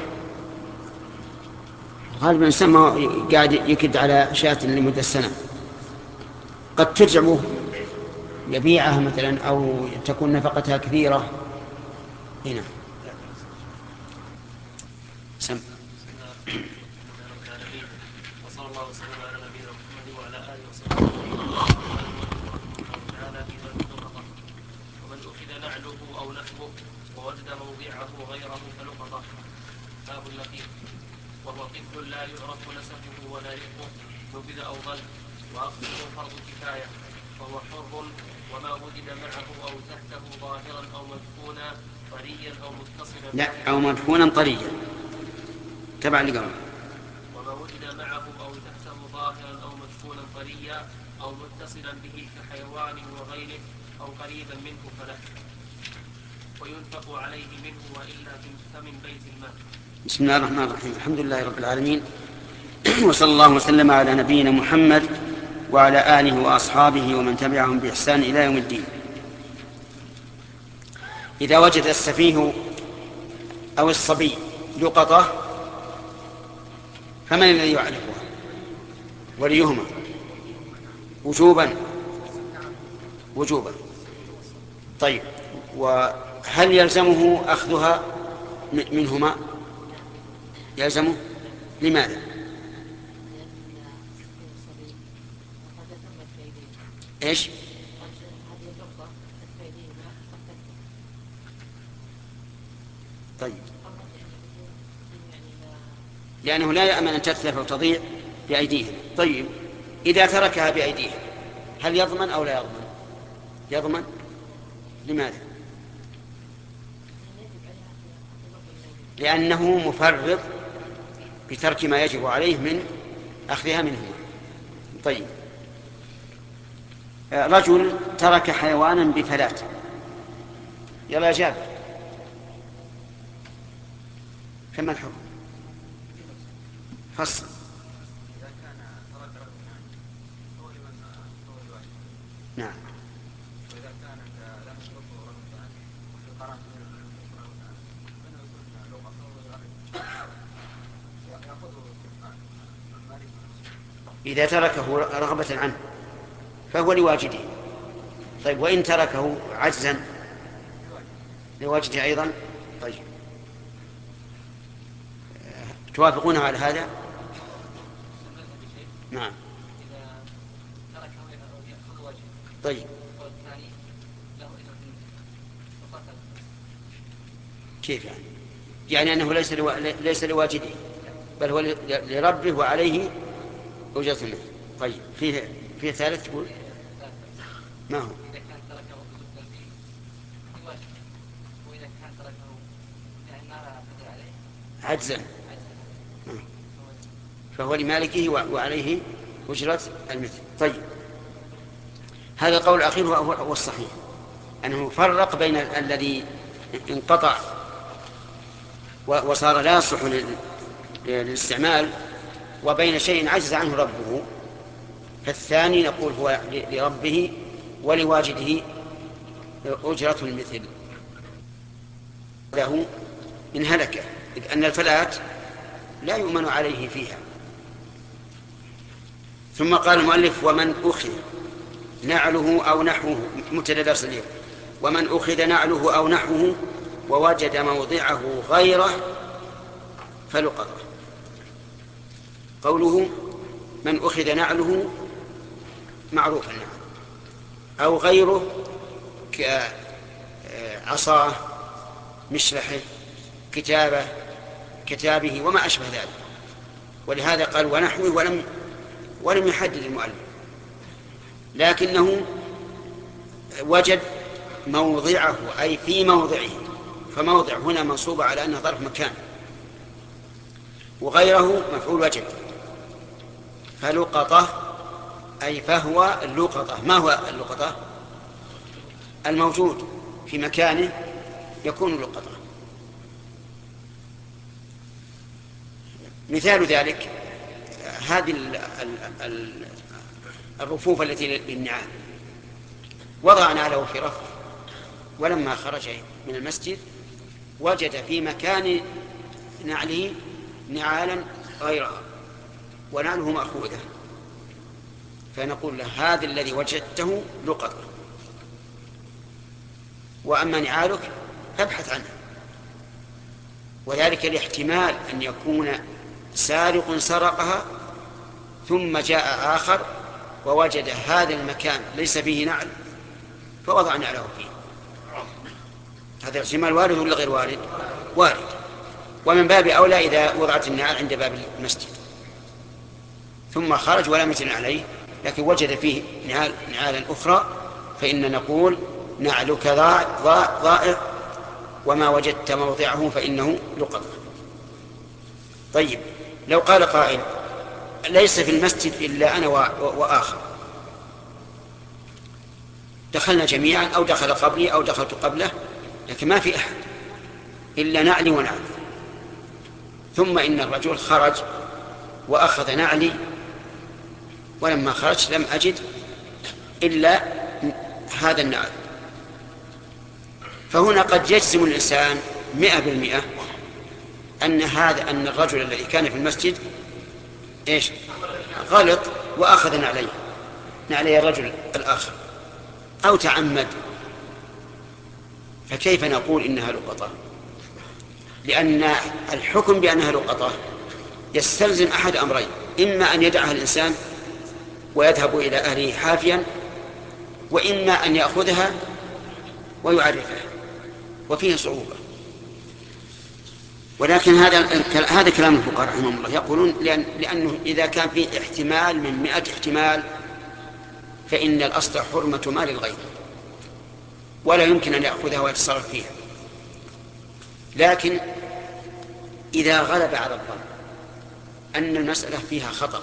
الغالب الإنسان ما قاعد يكد على شاة لمدة سنة، قد ترجعه يبيعها مثلا أو تكون نفقتها كثيرة. هنا سم وصلى الله وسلم على نبينا محمد وعلى آله وصحبه تعالى في باب اللقطة. ومن أخذ نعله أو لحمه ووجد موضعه غيره فلقطة. باب اللقيط وهو طفل لا يعرف نسبه ولا رقه نبذ أو ضل وأخذه فرض كفاية، وهو حر وما وجد معه أو تحته ظاهرا أو مدفونا طريا أو متصلا لا أو مدفونا طريا تبع لقوله. وما وجد معه أو تحته ظاهرا أو مدفونا طريا أو متصلا به كحيوان وغيره أو قريبا منه فله، وينفق عليه منه وإلا فمن بيت المال. بسم الله الرحمن الرحيم. الحمد لله رب العالمين، وصلى الله وسلم على نبينا محمد وعلى آله وأصحابه ومن تبعهم بإحسان إلى يوم الدين. إذا وجد السفيه أو الصبي لقطة فمن الذي يعرفها؟ وليهما وجوبا وجوبا. طيب، وهل يلزمه أخذها منهما؟ يلزمه. لماذا؟ ايش؟ طيب، لأنه لا يأمن أن تتلف أو تضيع بأيديهم. طيب، إذا تركها بأيديهم هل يضمن أو لا يضمن؟ يضمن. لماذا؟ لأنه مفرط بترك ما يجب عليه من أخذها منهما. طيب، رجل ترك حيوانا بفلاة، يلا يا جابر كما الحكم؟ فصل. نعم. وإذا كان إذا تركه رغبة عنه فهو لواجده. طيب وإن تركه عجزا لواجده أيضا. طيب توافقون على هذا؟ نعم. طيب كيف يعني؟ يعني أنه ليس لو... ليس لواجده بل هو لربه وعليه أجرة المثل. طيب فيه فيه ثالث تقول ما هو؟ عجزا فهو لمالكه وعليه أجرة المثل. طيب هذا القول الأخير هو الصحيح، أنه فرق بين الذي انقطع وصار لا يصلح للاستعمال وبين شيء عجز عنه ربه، فالثاني نقول هو لربه ولواجده أجرة المثل له إن هلك، إذ أن الفلاة لا يؤمن عليه فيها. ثم قال المؤلف ومن أخذ نعله أو نحوه مبتدأ درس اليوم، ومن أخذ نعله أو نحوه ووجد موضعه غيره فلقطه. قوله من أخذ نعله معروف النعل، أو غيره كعصاه مشلحه كتابه كتابه وما أشبه ذلك. ولهذا قال ونحوه ولم ولم يحدد المؤلف، لكنه وجد موضعه أي في موضعه، فموضع هنا منصوب على أنه ظرف مكان، وغيره مفعول وجد. فلقطة أي فهو اللقطة. ما هو اللقطة؟ الموجود في مكانه يكون لقطة. مثال ذلك هذه الرفوف التي للنعال، وضع نعله في رف، ولما خرج من المسجد وجد في مكان نعله نعالا غيرها ونعله مأخوذة، فنقول له هذا الذي وجدته لقطة، وأما نعالك فابحث عنه. وذلك لاحتمال أن يكون سارق سرقها ثم جاء آخر ووجد هذا المكان ليس فيه نعل فوضع نعله فيه. هذا احتمال وارد ولا غير وارد؟ وارد. ومن باب أولى إذا وضعت النعل عند باب المسجد ثم خرج ولم يتن عليه لكن وجد فيه نعال نعالا أخرى، فإن نقول نعلك ضائع وما وجدت موضعه فإنه لقطة. طيب لو قال قائل ليس في المسجد إلا أنا وآخر، دخلنا جميعا أو دخل قبلي أو دخلت قبله، لكن ما في أحد إلا نعلي ونعلي، ثم إن الرجل خرج وأخذ نعلي ولما خرج لم أجد إلا هذا النعل، فهنا قد يجزم الإنسان مئة بالمئة أن هذا أن الرجل الذي كان في المسجد إيش غلط وأخذ نعليه نعلي الرجل الآخر أو تعمد، فكيف نقول إنها لقطة؟ لأن الحكم بأنها لقطة يستلزم أحد أمرين، إما أن يدعها الإنسان ويذهب إلى أهله حافيا، وإما أن يأخذها ويعرفها، وفيه صعوبة. ولكن هذا هذا كلام الفقهاء رحمهم الله، يقولون لأن لأنه إذا كان فيه احتمال من مئة احتمال فإن الأصل حرمة مال الغير ولا يمكن أن يأخذها ويتصرف فيها. لكن إذا غلب على الظن أن المسألة فيها خطأ،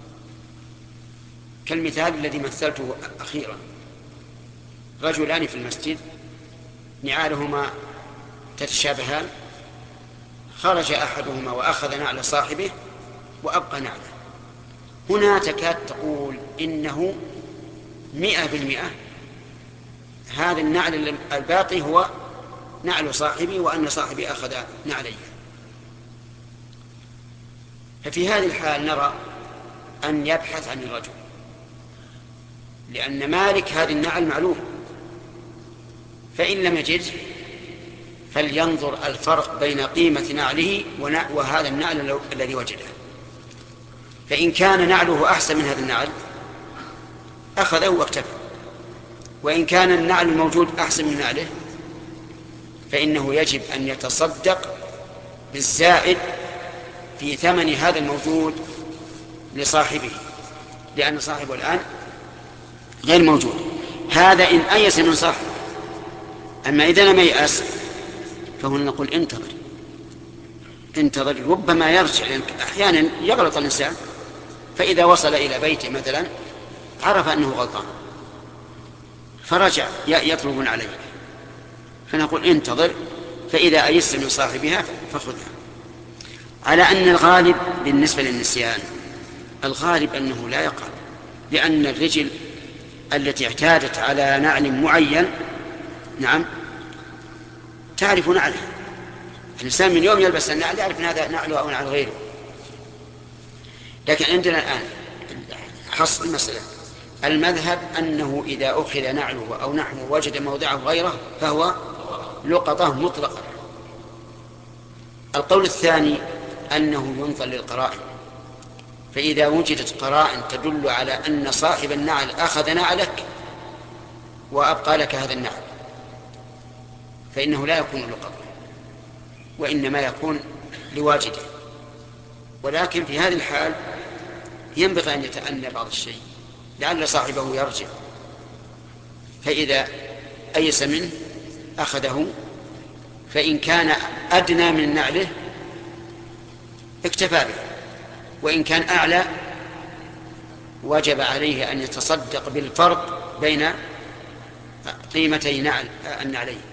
كالمثال الذي مثلته أخيرا، رجلان في المسجد نعالهما تتشابهان، خرج أحدهما وأخذ نعل صاحبه وأبقى نعله، هنا تكاد تقول إنه مئة بالمئة هذا النعل الباقي هو نعل صاحبي وأن صاحبي أخذ نعليه. ففي هذه الحال نرى أن يبحث عن الرجل، لأن مالك هذه النعل معلوم، فإن لم يجد فلينظر الفرق بين قيمة نعله وهذا النعل الذي وجده، فإن كان نعله أحسن من هذا النعل أخذه واكتفى، وإن كان النعل الموجود أحسن من نعله فإنه يجب أن يتصدق بالزائد في ثمن هذا الموجود لصاحبه، لأن صاحبه الآن غير موجود. هذا إن أيس من صاحبه. أما إذا لم ييأس فهنا نقول انتظر انتظر ربما يرجع، لأن أحيانا يغلط الإنسان، فإذا وصل إلى بيته مثلا عرف أنه غلطان فرجع يطلبون عليه، فنقول انتظر، فإذا أيس من صاحبها فخذها. على أن الغالب بالنسبة للنسيان الغالب أنه لا يقع، لأن الرجل التي اعتادت على نعل معين نعم تعرف نعله. الإنسان من يوم يلبس النعل يعرف أن هذا نعله أو نعل غيره. لكن عندنا الآن حصل المسألة، المذهب أنه إذا أخذ نعله أو نحوه وجد موضعه غيره فهو لقطة مطلقة. القول الثاني أنه ينظر للقرائن، فإذا وجدت قرائن تدل على أن صاحب النعل أخذ نعلك وأبقى لك هذا النعل فإنه لا يكون لقطة، وإنما يكون لواجده. ولكن في هذه الحال ينبغي أن يتأنى بعض الشيء لعل صاحبه يرجع، فإذا أيس منه أخذه، فإن كان أدنى من نعله اكتفى به، وإن كان أعلى وجب عليه أن يتصدق بالفرق بين قيمتي نعل النعلين.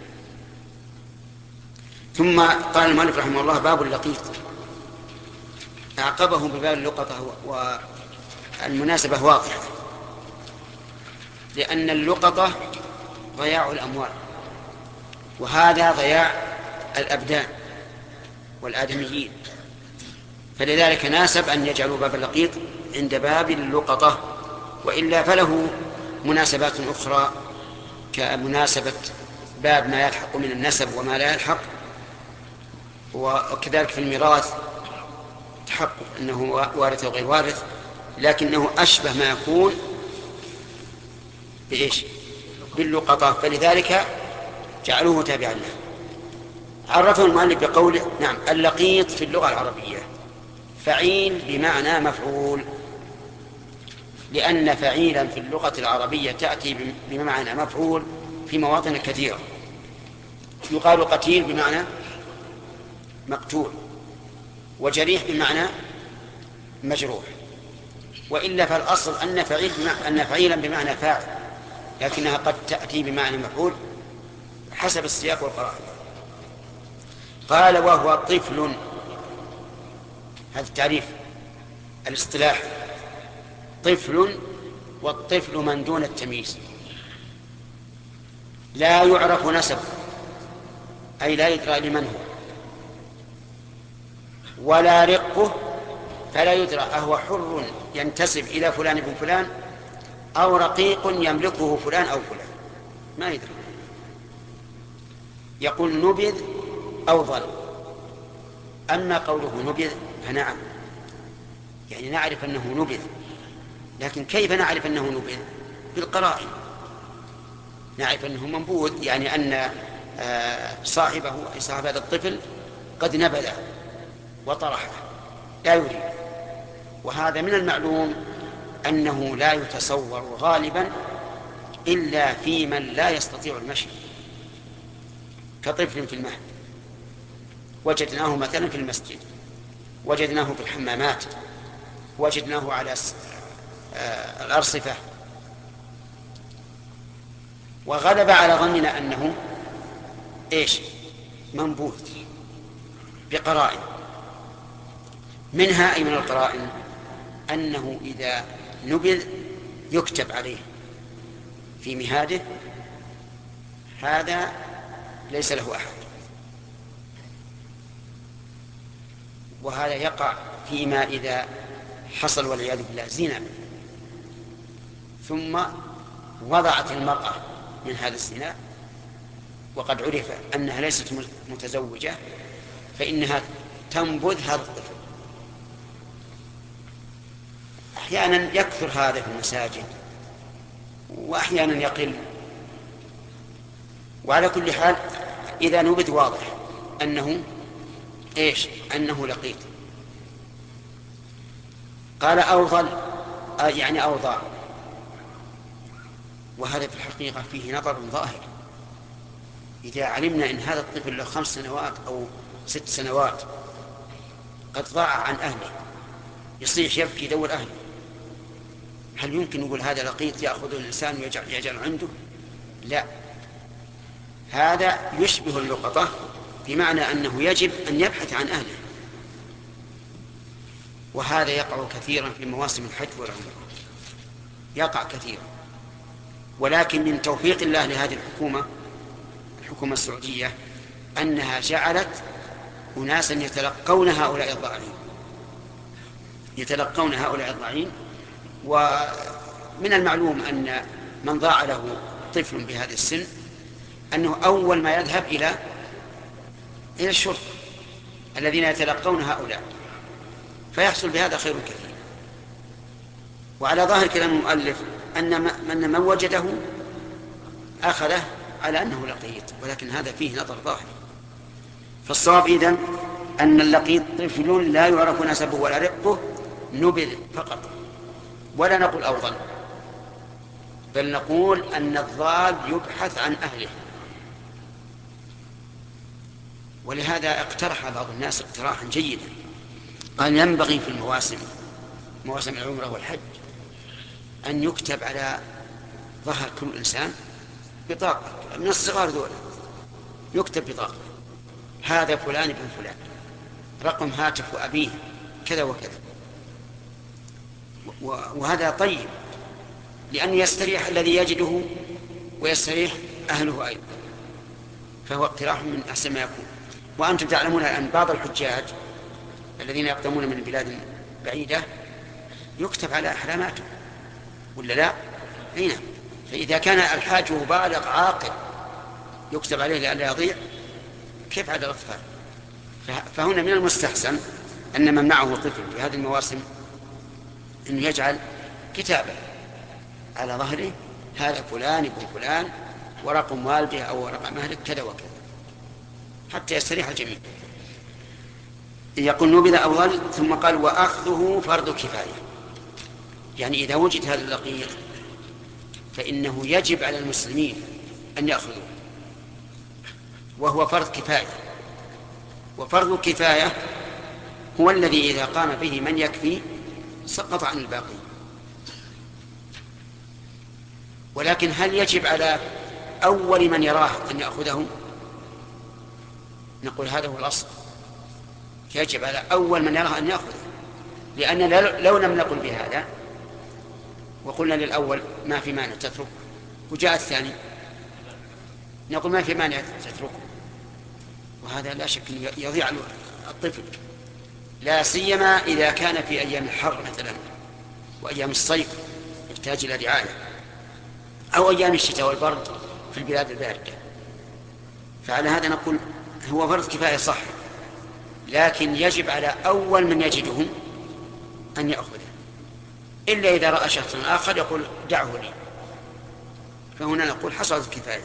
ثم قال المؤلف رحمه الله باب اللقيط، أعقبه بباب اللقطة، والمناسبة واضحة، لأن اللقطة ضياع الأموال، وهذا ضياع الأبدان والآدميين، فلذلك ناسب أن يجعلوا باب اللقيط عند باب اللقطة، وإلا فله مناسبات أخرى كمناسبة باب ما يلحق من النسب وما لا يلحق، وكذلك في الميراث تحقق أنه وارث وغير وارث، لكنه أشبه ما يكون بإيش؟ باللقطة، فلذلك جعلوه تابعا له. عرفه المؤلف بقوله نعم اللقيط في اللغة العربية فعيل بمعنى مفعول، لأن فعيلا في اللغة العربية تأتي بمعنى مفعول في مواطن كثيرة. يقال قتيل بمعنى مقتول، وجريح بمعنى مجروح، وإلا فالأصل أن فعيل أن فعيلا بمعنى فاعل، لكنها قد تأتي بمعنى مفعول حسب السياق والقرائن. قال وهو طفل، هذا التعريف الاصطلاح، طفل، والطفل من دون التمييز، لا يعرف نسبه أي لا يدرى لمن هو، ولا رقه فلا يدرى أهو حر ينتسب إلى فلان بن فلان أو رقيق يملكه فلان أو فلان، ما يدرى. يقول نبذ أو ظل. أما قوله نبذ فنعم، يعني نعرف أنه نبذ، لكن كيف نعرف أنه نبذ؟ بالقرائن نعرف أنه منبوذ، يعني أن صاحبه أي صاحب هذا الطفل قد نبذ وطرحه لا يريد. وهذا من المعلوم أنه لا يتصور غالبا إلا في من لا يستطيع المشي، كطفل في المهد وجدناه مثلا في المسجد، وجدناه في الحمامات، وجدناه على الأرصفة، وغلب على ظننا أنه إيش؟ منبوذ بقرائن. منها أي من القرائن أنه إذا نبذ يكتب عليه في مهاده هذا ليس له أحد، وهذا يقع فيما إذا حصل والعياذ بالله زنا ثم وضعت المرأة من هذا الزنا وقد عرف أنها ليست متزوجة، فإنها تنبذ هذا الطفل. أحيانا يكثر هذا في المساجد وأحيانا يقل، وعلى كل حال إذا نبذ واضح أنه إيش؟ أنه لقيط. قال أوضل يعني أوضع، وهذا في الحقيقة فيه نظر ظاهر. إذا علمنا أن هذا الطفل له خمس سنوات أو ست سنوات قد ضاع عن أهله، يصيح يبكي يدور أهله، هل يمكن نقول هذا لقيط يأخذ الإنسان ويجعل عنده؟ لا، هذا يشبه اللقطة بمعنى أنه يجب أن يبحث عن أهله، وهذا يقع كثيرا في مواسم الحج والعمرة، يقع كثيرا. ولكن من توفيق الله لهذه الحكومة الحكومة السعودية أنها جعلت أناسا يتلقون هؤلاء الضاعين يتلقون هؤلاء الضاعين ومن المعلوم أن من ضاع له طفل بهذا السن أنه أول ما يذهب إلى إلى الشرطة الذين يتلقون هؤلاء، فيحصل بهذا خير كثير. وعلى ظاهر كلام المؤلف أن من من وجده أخذه على أنه لقيط، ولكن هذا فيه نظر ظاهر. فالصواب إذن أن اللقيط طفل لا يعرف نسبه ولا رقه، نبذ فقط، ولا نقول أوضل، بل نقول أن الضال يبحث عن أهله. ولهذا اقترح بعض الناس اقتراحا جيدا، قال ينبغي في المواسم مواسم العمرة والحج أن يكتب على ظهر كل إنسان بطاقة من الصغار دول، يكتب بطاقة هذا فلان ابن فلان، رقم هاتف أبيه كذا وكذا. وهذا طيب، لأن يستريح الذي يجده ويستريح أهله أيضا، فهو اقتراح من أحسن ما يكون. وأنتم تعلمون أن بعض الحجاج الذين يقدمون من بلاد بعيدة يكتب على أحراماتهم ولا لا؟ هنا فإذا كان الحاج بالغ عاقل يكتب عليه لئلا يضيع، كيف على الأطفال؟ فهنا من المستحسن أن من معه طفل في هذه المواسم أن يجعل كتابة على ظهره هذا فلان ابن فلان ورقم والده أو رقم أهلك كذا وكذا، حتى يستريح الجميع. يقول نبذ أوضل، ثم قال وأخذه فرض كفاية، يعني إذا وجد هذا اللقيط فإنه يجب على المسلمين أن يأخذوه، وهو فرض كفاية. وفرض الكفاية هو الذي إذا قام به من يكفي سقط عن الباقي. ولكن هل يجب على أول من يراه أن يأخذه؟ نقول هذا هو الأصل، يجب على أول من يراه أن يأخذه، لأن لو لم نقل بهذا وقلنا للأول ما في مانع تتركه وجاء الثاني نقول ما في مانع تتركه، وهذا لا شك يضيع الطفل، لا سيما إذا كان في أيام الحر مثلا وأيام الصيف يحتاج إلى رعاية، أو أيام الشتاء والبرد في البلاد الباردة. فعلى هذا نقول هو فرض كفاية صح، لكن يجب على أول من يجده أن يأخذه، إلا إذا رأى شخص آخر يقول دعه لي، فهنا نقول حصلت الكفاية.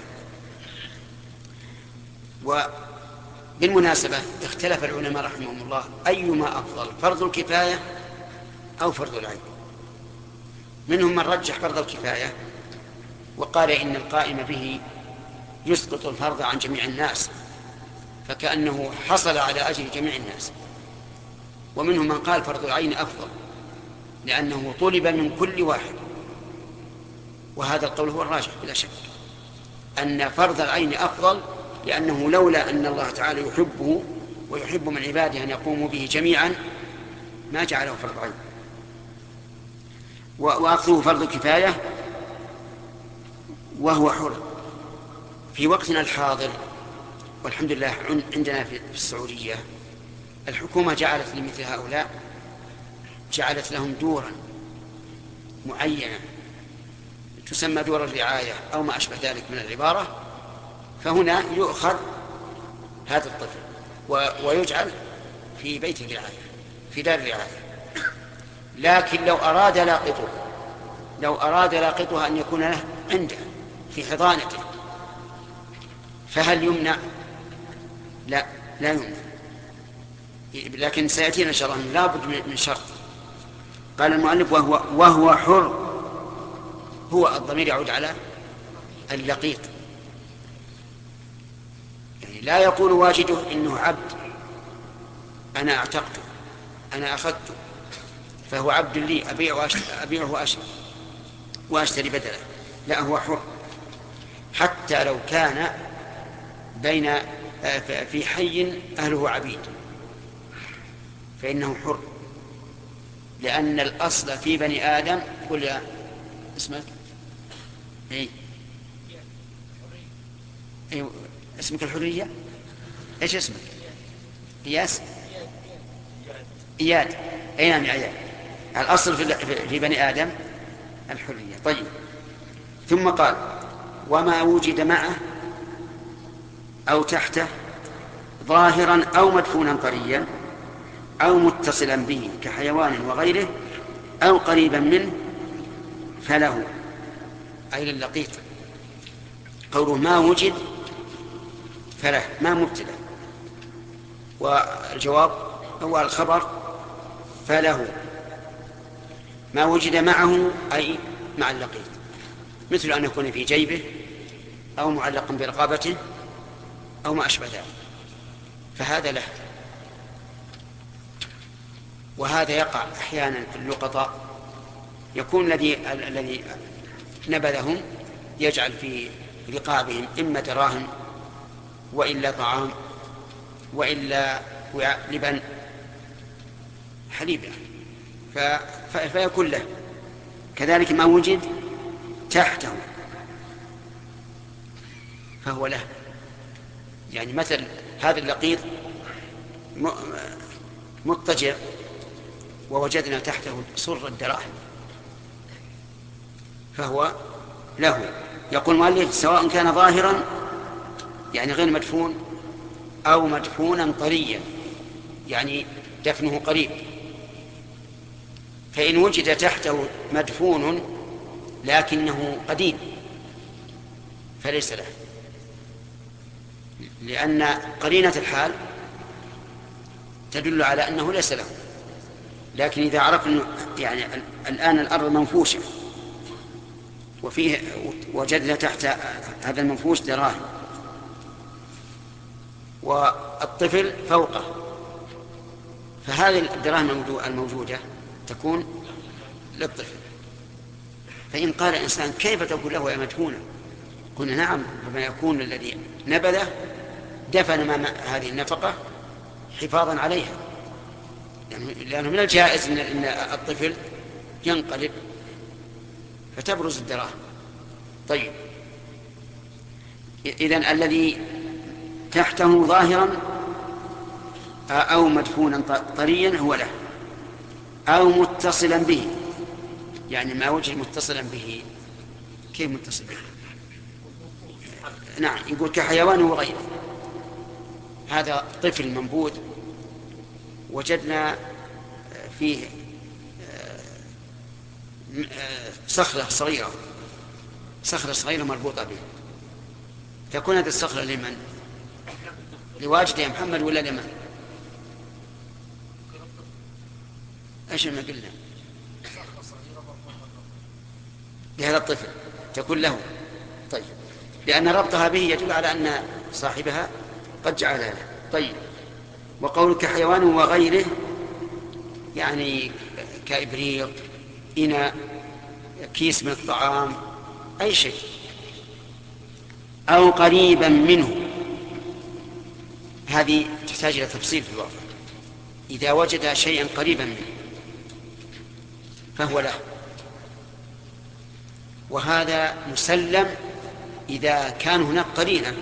وبالمناسبة اختلف العلماء رحمهم الله أيما أفضل، فرض الكفاية أو فرض العين. منهم من رجح فرض الكفاية وقال إن القائم به يسقط الفرض عن جميع الناس، فكأنه حصل على أجر جميع الناس. ومنهم من قال فرض العين أفضل لأنه طلب من كل واحد، وهذا القول هو الراجح بلا شك، أن فرض العين أفضل، لأنه لولا أن الله تعالى يحبه ويحب من عباده أن يقوموا به جميعا ما جعله فرض عين. وأخذه فرض كفاية وهو حر. في وقتنا الحاضر والحمد لله عندنا في السعودية الحكومة جعلت لمثل هؤلاء جعلت لهم دورا معينة تسمى دور الرعاية أو ما أشبه ذلك من العبارة، فهنا يؤخذ هذا الطفل ويجعل في بيت الرعاية في دار الرعاية. لكن لو أراد لاقطه لو أراد لاقطها أن يكون له عنده في حضانته فهل يمنع؟ لا لا يمنع، لكن سيأتينا إن شاء الله لا بد من شرط. قال المؤلف وهو, وهو حر، هو الضمير يعود على اللقيط، يعني لا يقول واجده إنه عبد أنا اعتقته أنا أخذته فهو عبد لي أبيعه أبيعه وأشتري بدله، لا هو حر حتى لو كان بين في حي أهله عبيد فإنه حر، لأن الأصل في بني آدم. قل يا اسمك إيه؟ إيه اسمك الحرية؟ إيش اسمك؟ إياس؟ إياد. أي نعم يا إياد. الأصل في بني آدم الحرية. طيب، ثم قال وما وجد معه أو تحته ظاهرا أو مدفونا طريا أو متصلا به كحيوان وغيره أو قريبا منه فله، أي للقيط. قوله ما وجد فله ما مبتدأ، والجواب هو الخبر فله ما وجد معه أي مع اللقيط، مثل أن يكون في جيبه أو معلقا برقبته أو ما أشبه ذلك فهذا له. وهذا يقع أحيانا في اللقطاء، يكون الذي الذي نبذهم يجعل في رقابهم إما دراهم وإلا طعام وإلا وعاء لبن حليب فيكون له. كذلك ما وجد تحته فهو له، يعني مثل هذا اللقيط مضطجع ووجدنا تحته صر الدراهم فهو له. يقول المؤلف سواء كان ظاهرا يعني غير مدفون أو مدفونا طريا يعني دفنه قريب، فإن وجد تحته مدفون لكنه قديم فليس له، لأن قرينة الحال تدل على أنه ليس له. لكن إذا عرفنا يعني الآن الأرض منفوشة وفيه وجدنا تحت هذا المنفوش دراهم والطفل فوقه، فهذه الدراهم الموجودة تكون للطفل. فإن قال إنسان كيف تقول له يا مدفونة؟ قلنا نعم، بما يكون الذي نبذه دفن ما هذه النفقة حفاظا عليها، يعني لأنه من الجائز أن الطفل ينقلب فتبرز الدراهم. طيب، إذن الذي تحته ظاهرا أو مدفونا طريا هو له، أو متصلا به، يعني ما وجه متصلا به. كيف متصل به؟ نعم، يقول كحيوان وغيره. هذا طفل منبوذ وجدنا فيه صخرة صغيرة صخرة صغيرة مربوطة به، تكون هذه الصخرة لمن؟ لواجد يا محمد ولا لمن؟ ايش ما قلنا؟ لهذا الطفل تكون له. طيب، لأن ربطها به يدل على أن صاحبها قد جعلها له. طيب، وقولك حيوان وغيره يعني كإبريق، إناء، كيس من الطعام، أي شيء، أو قريبا منه. هذه تحتاج إلى تفصيل في الواقع. إذا وجد شيئا قريبا منه فهو له، وهذا مسلم إذا كان هناك قرينة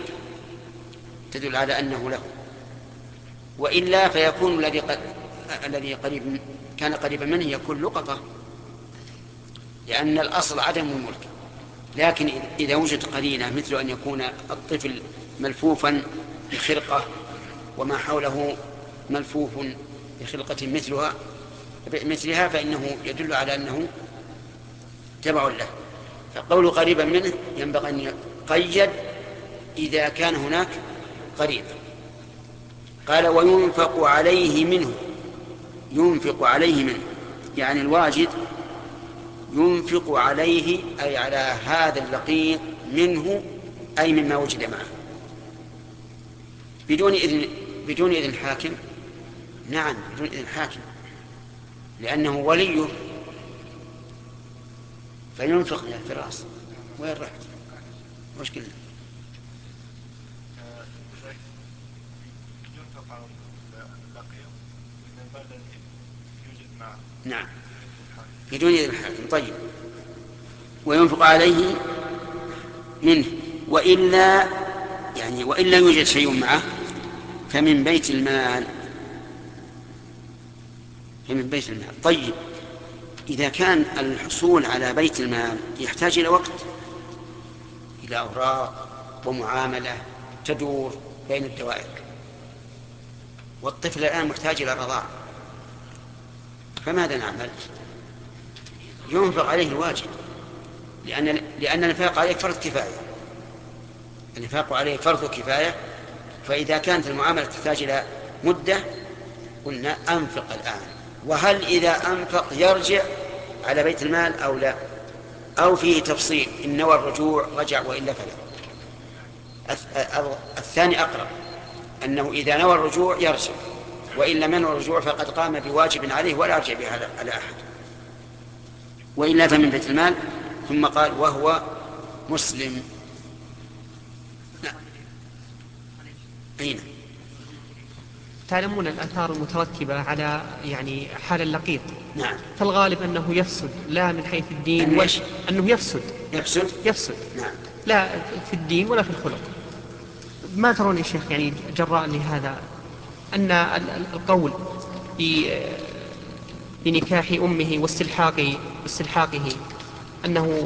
تدل على أنه له، وإلا فيكون الذي الذي قريب كان قريبا منه يكون لقطة، لأن الأصل عدم الملك. لكن إذا وجد قرينة مثل أن يكون الطفل ملفوفا بخرقة وما حوله ملفوف بخرقة مثلها مثلها فإنه يدل على أنه تبع له. فقول قريبا منه ينبغي أن يقيد إذا كان هناك قريب. قال وينفق عليه منه، ينفق عليه منه يعني الواجد ينفق عليه أي على هذا اللقيط منه أي مما وجد معه بدون إذن بدون إذن الحاكم. نعم بدون إذن الحاكم لأنه وليه، فينفق يا فراس. وين رحت؟ وش قلنا؟ نعم بدون إذن الحاكم. طيب وينفق عليه منه وإلا يعني وإلا يوجد شيء معه فمن بيت المال، فمن بيت المال. طيب إذا كان الحصول على بيت المال يحتاج إلى وقت، إلى أوراق ومعاملة تدور بين الدوائر، والطفل الآن محتاج إلى الرضاعة، فماذا نعمل؟ ينفق عليه الواجب، لأن لأن الإنفاق عليه فرض كفاية، الإنفاق عليه فرض كفاية. فإذا كانت المعاملة تحتاج إلى مدة قلنا أنفق الآن. وهل إذا أنفق يرجع على بيت المال أو لا، أو فيه تفصيل إن نوى الرجوع رجع وإلا فلا؟ الثاني أقرب، أنه إذا نوى الرجوع يرجع، وإن لم ينوى الرجوع فقد قام بواجب عليه ولا يرجع به على أحد، وإلا فمن بيت المال. ثم قال وهو مسلم. لا أين تعلمون الآثار المترتبة على يعني حال اللقيط. نعم. فالغالب أنه يفسد لا من حيث الدين وش أنه يفسد يفسد يفسد نعم. لا في الدين ولا في الخلق. ما ترون يا شيخ يعني جراء لهذا أن القول بنكاح أمه واستلحاقه واستلحاقه أنه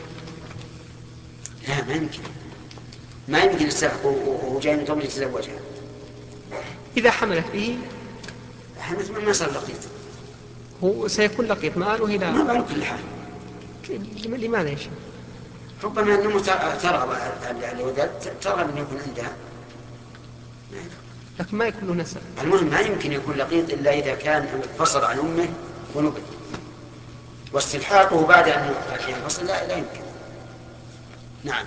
لا ما يمكن ما يمكن يستلحقه وهو جاي من قبل يتزوجها. إذا حملت به حملت ما صار لقيط، هو سيكون لقيط ماله إلى ما باله كل حال. لماذا يا شيخ؟ ربما أنه ترغب ترغب أن يكون عندها، لكن ما يكون له نسب. المهم ما يمكن يكون لقيط إلا إذا كان انفصل عن أمه ونقل، واستلحاقه بعد أن ينفصل لا, لا يمكن. نعم.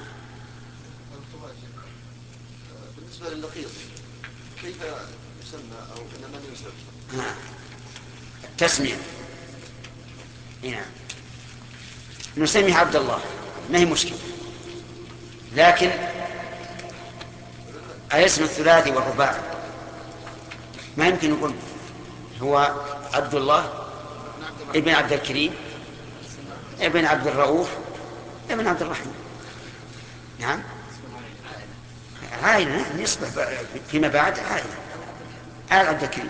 بالنسبة لللقيط كيف يسمى أو إلى من يسمى؟ نعم التسمية. نعم نسميه عبد الله ما هي مشكلة، لكن الاسم الثلاثي والرباعي ما يمكن نقول هو عبد الله ابن عبد الكريم ابن عبد الرؤوف ابن عبد الرحمن. نعم عائلة نسبة فيما بعد عائلة آل عبد الكريم.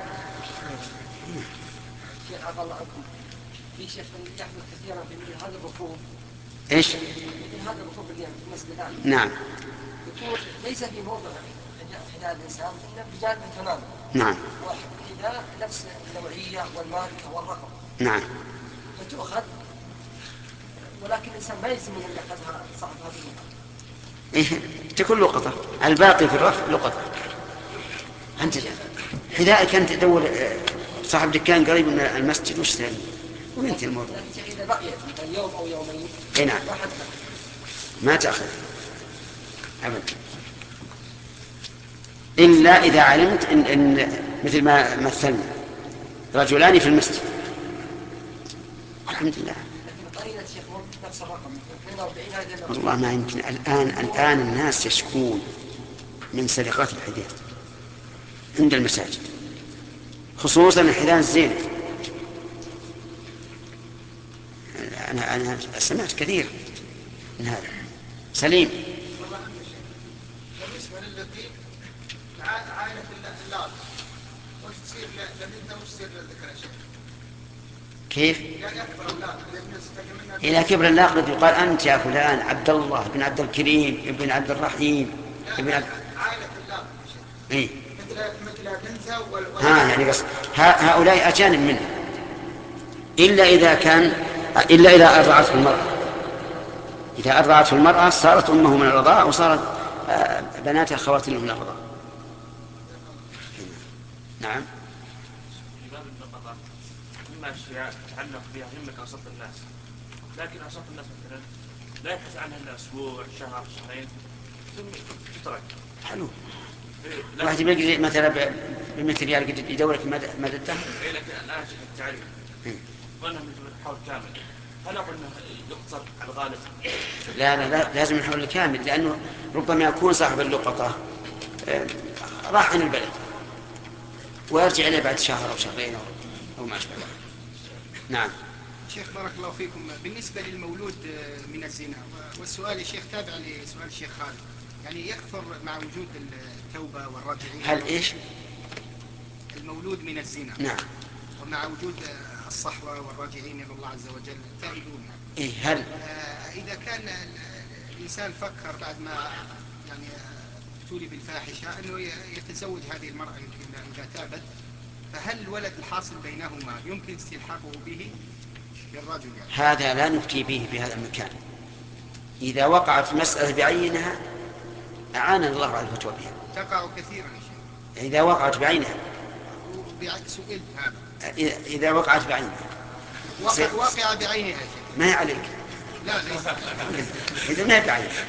شيخ عفى الله عنكم في شيخ يحدث كثيرا في مثل هذا الركوب. ايش؟ مثل هذا الركوب اللي في المسجد الآن. نعم. يكون ليس في موضع حذاء الإنسان إلا بجانب تماما. نعم. وحذاء نفس النوعية والماركة والرقم. نعم. فتؤخذ ولكن الإنسان ما يلزم أن يأخذها صاحب هذه النقطة. إيه تكون لقطة، الباقي في الرف لقطة. أنت حذائك أنت تدور صاحب دكان قريب من المسجد وش ثاني وينتهي الموضوع. إذا بقيت اليوم أو يومين. إيه نعم. ما تأخذ أبدا إلا إذا علمت إن, إن مثل ما مثلنا رجلان في المسجد الحمد لله. والله ما يمكن الآن الآن الناس يشكون من سرقات الحذاء عند المساجد خصوصا الحذاء الزين. أنا أنا سمعت كثير من هذا. سليم. بالنسبة للذي عائلة اللال وش تصير لبنته وش تصير للذكر يا شيخ؟ كيف؟ إذا كبر الناقد يقال أنت يا فلان عبد الله بن عبد الكريم ابن عبد الرحيم ابن عبد إيه؟ ها يعني بس هؤلاء أجانب منه إلا إذا كان إلا إذا أرضعته المرأة. إذا أرضعته المرأة صارت أمه من الرضاعة وصارت بناتها خواتمه من الرضاعة. نعم. مما أشياء تتعلق بها همة أوسط الناس، لكن أوسط الناس مثلا لا يبحث عنها إلا أسبوع شهر شهرين ثم تترك. حلو. واحد يبقى مثلا بمثل ريال يدور لك مدى الدهر. إيه لكن الآن شيء التعريف. قلنا من الحول كامل. هل أقول أنه يقتصر على الغالب؟ لا لا لا لازم الحول الكامل لأنه ربما يكون صاحب اللقطة راح عن البلد ويرجع إليه بعد شهر أو شهرين أو ما أشبه. نعم. شيخ بارك الله فيكم، بالنسبة للمولود من الزنا، والسؤال يا شيخ تابع لسؤال الشيخ خالد، يعني يكثر مع وجود التوبة والرجعية. هل إيش؟ المولود من الزنا. نعم. ومع وجود الصحوة والراجعين إلى الله عز وجل تائبون. إيه هل؟ آه إذا كان الإنسان فكر بعد ما يعني ابتلي بالفاحشة أنه يتزوج هذه المرأة يمكن إذا تابت، فهل الولد الحاصل بينهما يمكن استلحاقه به بالرجل يعني؟ هذا لا نفتي به بهذا المكان. إذا وقعت مسألة بعينها أعان الله على الفتوى بها. تقع كثيرا يا شيخ. إذا وقعت بعينها. سئلت هذا. إذا وقعت بعينها. وقع واقع بعينها يا شيخ. ما هي عليك. لا ليس. إذا ما هي بعينها.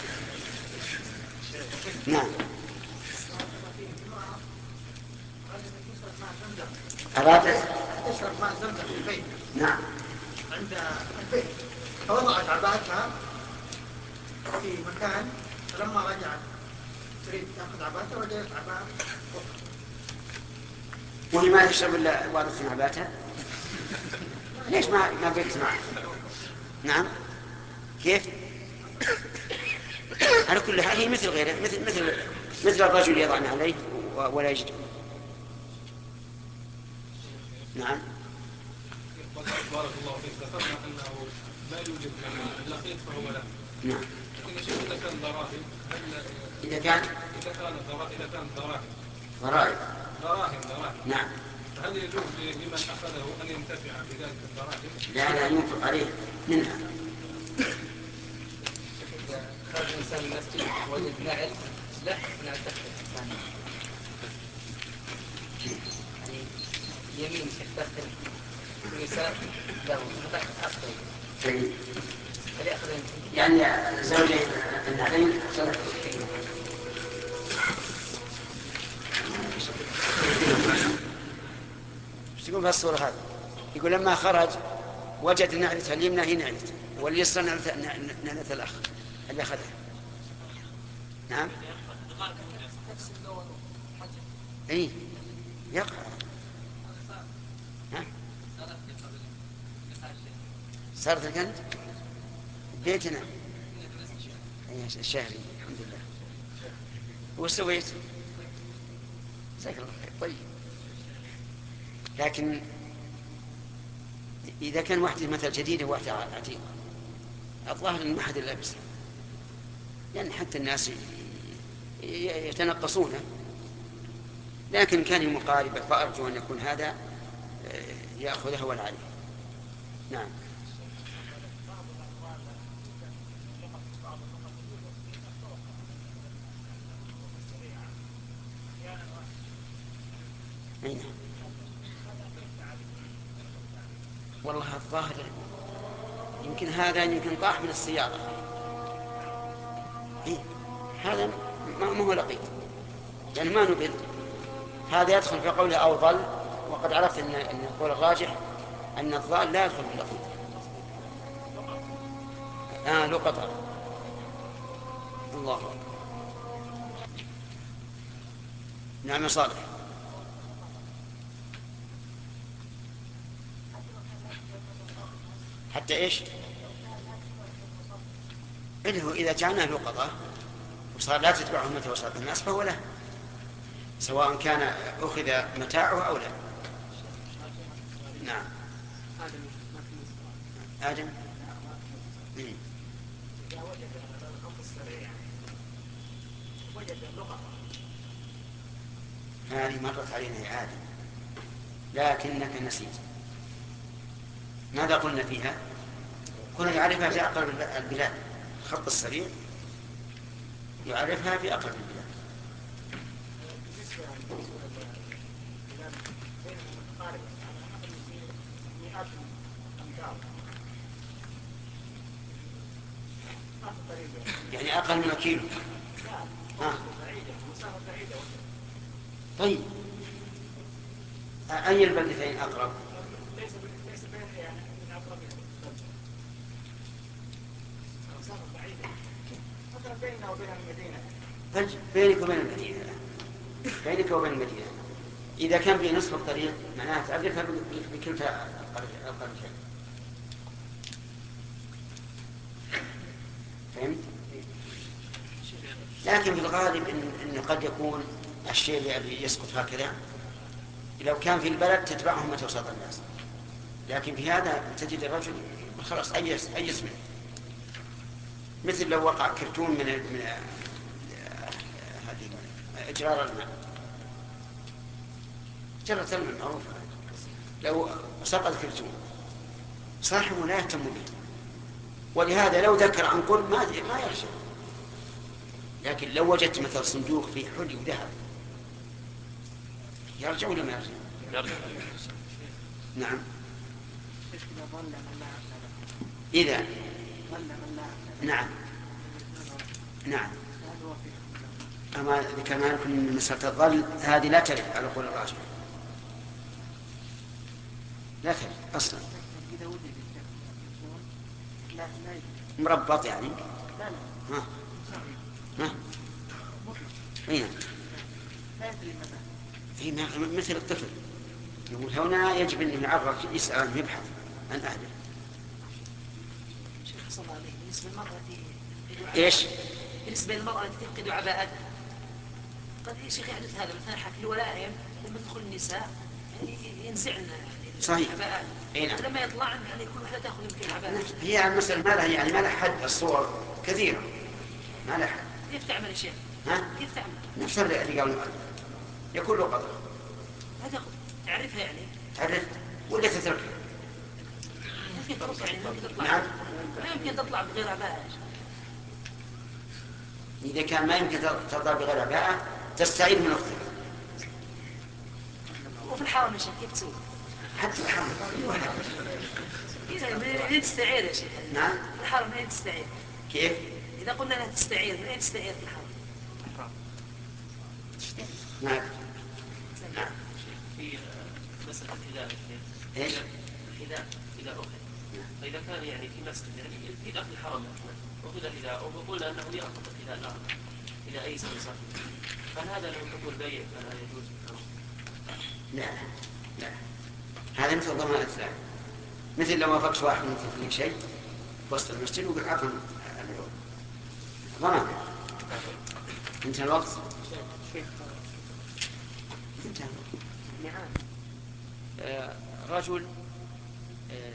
نعم. أرادت تشرب ماء زمزم في البيت. نعم. عند البيت فوضعت عباءتها في مكان، فلما رجعت تريد تأخذ عباءتها وجدت عباءة وهي ما تشرب إلا واضح في عباءتها. ليش ما ما بيت معه؟ نعم. كيف؟ على كل حال هي مثل غيره، مثل مثل مثل الرجل يضعن عليه ولا يجد. نعم. بارك الله فيك، ذكرنا انه لا يوجد اللقيط فهو له. نعم. لكن شيخ اذا كان ضرائب اذا كان اذا كان ضرائب اذا كان ضرائب ضرائب دراهم دراهم نعم. فهل يجوز لمن اخذه ان ينتفع بذلك الدراهم؟ لا لا ينفق عليه منها. خرج الانسان من المسجد وجد نعل لا نعل تختلف يعني يمين تختلف الإنسان له أصلي يعني زوجين النعلين ايش تقول في الصورة هذه؟ يقول لما خرج وجد نعلته اليمنى هي نعلته واليسرى نعلة الأخ اللي أخذها. نعم. اي يقع. ها؟ صارت الكنت بيتنا الشهري الحمد لله. وش سويت؟ جزاك الله خير. طيب لكن إذا كان واحدة مثل جديدة وواحدة عتيقة الظاهر أن ما حد لابسها، يعني حتى الناس يتنقصونه، لكن كان مقاربة فأرجو أن يكون هذا يأخذها ولا عليه. نعم. أين؟ والله الظاهر يمكن هذا يمكن طاح من السيارة. إيه؟ هذا ما هو لقيط يعني ما نبذ. هذا يدخل في قوله أو ظل، وقد عرفت أن أن القول الراجح أن الظال لا يدخل في اللقيط. آه لقطة. الله أكبر. نعم صالح. حتى إيش؟ إنه إذا جعلنا لقطة وصار لا تتبعه متى وصلت الناس فهو له، سواء كان أخذ متاعه أو لا. نعم. آدم مم. إذا وجد الخط السريع يعني وجد اللغة هذه مرت علينا يا آدم لكنك نسيت. ماذا قلنا فيها؟ كنا يعرفها في أقرب البلاد، الخط السريع يعرفها في أقرب البلاد. يعني أقل من كيلو. ها. طيب أي البلدتين أقرب؟ ليس بين يعني من أقرب مسافة بعيدة مثلا بيننا وبين المدينة. بينك وبين المدينة بينك وبين المدينة إذا كان في نصف الطريق معناها تعرفها بكلتا القريتين. فهمت؟ لكن في الغالب إن, إن قد يكون الشيء اللي يسقط هكذا لو كان في البلد تتبعه متى وسط الناس، لكن في هذا تجد الرجل خلاص أي أي اسم، مثل لو وقع كرتون من من هذه إجرار الماء، جرة الماء معروفة، لو سقط كرتون صاحبه لا يهتم به، ولهذا لو ذكر عن قرب ما ما يرجع. لكن لو وجدت مثل صندوق فيه حلي وذهب يرجع ولا ما يرجع؟ يرجع. نعم. إذا نعم نعم أما كما يكون من مسألة الظل هذه لا ترد على قول الراجح، لا ترد أصلا. مربط يعني. ها ها أين؟ هي مثل الطفل يقول هنا يجب أن يعرف يسأل عنه يبحث عن أهله. شيخ صلى الله عليه بالنسبة للمرأة إيش؟ بالنسبة للمرأة التي تفقد عباءتها قد يا شيخ يحدث هذا مثلا حفل الولائم لما تدخل النساء يعني ينزعن صحيح. عباءات نعم. لما يطلعن يعني كل واحدة تأخذ يمكن عباءات. هي المسألة ما لها يعني ما لها حد، الصور كثيرة ما لها حد. كيف تعمل يا شيخ؟ ها؟ كيف تعمل؟ نفس اللي قال يكون له قدر. ما تأخذ تعرفها يعني؟ تعرف ولا تتركها؟ يمكن تطلع يعني ممكن تطلع. نعم. ما يمكن تطلع بغير عباءة. إذا كان ما يمكن تطلع بغير عباءة تستعيد من أختك. وفي الحرم يا شيخ كيف تسوي؟ حتى في الحرم. إذا من تستعير يا شيخ. نعم. في الحرم من تستعير؟ كيف؟ إذا قلنا لها تستعير من أين تستعير في الحرم؟ نعم. نعم. في مسألة الحذاء إيش؟ الحذاء إذا أخذ فإذا كان يعني في مسجد يعني في داخل الحرم أخذ الحذاء وقلنا أنه يأخذ الحذاء الآخر إلى أي سبيل صحيح، هل هذا لو حكم البيع فلا يجوز في الحرم؟ لا لا هذا مثل ضمان الإسلام، مثل لو وافقت واحد مثل لك شيء وسط المسجد وقل عفوا ضمان. انتهى الوقت. انتهى نعم. آه رجل آه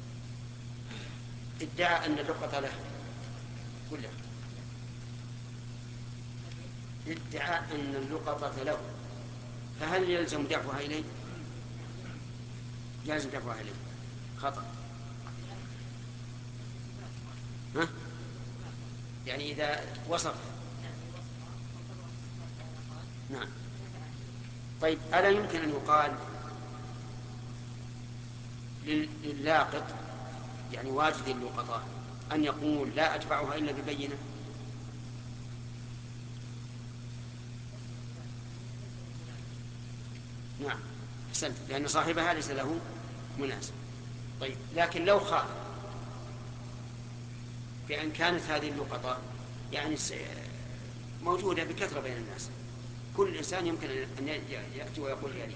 ادعى أن اللقطة له كلها، ادعى أن اللقطة له، فهل يلزم دفعها إليه؟ يلزم دفعها إليه خطأ. ها؟ يعني إذا وصف. نعم. طيب ألا يمكن أن يقال للاقط يعني واجد اللقطة أن يقول لا أدفعها إلا ببينة؟ نعم أحسنت، لأن صاحبها ليس له مناسب. طيب لكن لو خاف بأن كانت هذه اللقطة يعني موجودة بكثرة بين الناس، كل إنسان يمكن أن يأتي ويقول يعني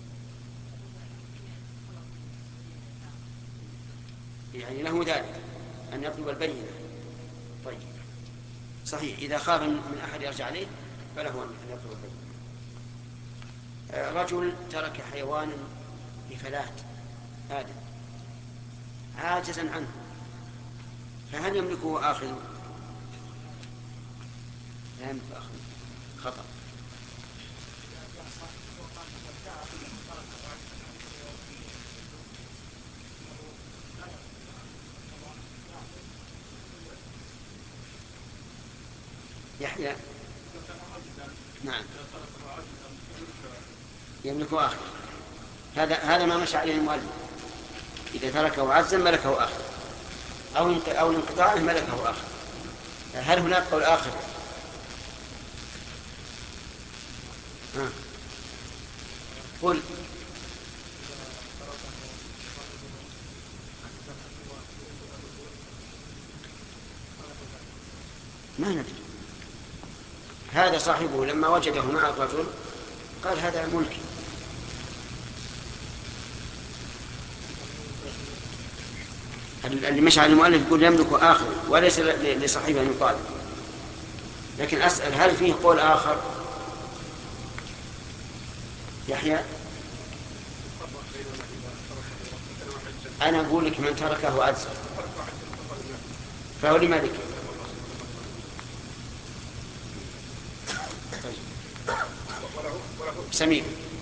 يعني له ذلك أن يطلب البينة. طيب صحيح إذا خاف من أحد يرجع عليه فله أن يطلب البينة. رجل ترك حيوانا بفلاة آدم عاجزا عنه، فهل يملكه آخر؟ لا يملك آخر، خطأ. يحيى نعم يملكه آخر، هذا هذا ما مشى عليه المؤلف. إذا تركه عجزا ملكه آخر، أو أو انقطاعه ملكه آخر. هل هناك قول آخر؟ ها. قل. ما ندري. هذا صاحبه لما وجده مع الرجل قال هذا ملكي. اللي مشى على المؤلف يقول يملك آخر وليس لصاحبه أن يطالب. لكن أسأل هل فيه قول آخر؟ يحيى أنا أقول لك من تركه عجزا فهو لمالك. سمير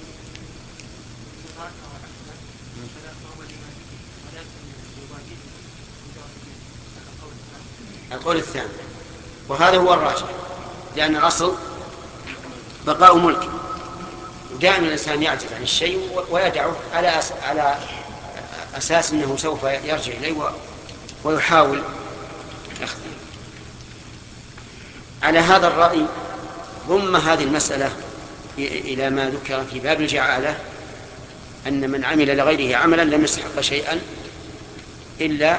القول الثاني، وهذا هو الراجح، لأن الأصل بقاء ملك. دائما الإنسان يعجز عن الشيء ويدعه على أس... على أساس أنه سوف يرجع إليه ويحاول أخذه. على هذا الرأي ضم هذه المسألة إلى ما ذكر في باب الجعالة، أن من عمل لغيره عملا لم يستحق شيئا إلا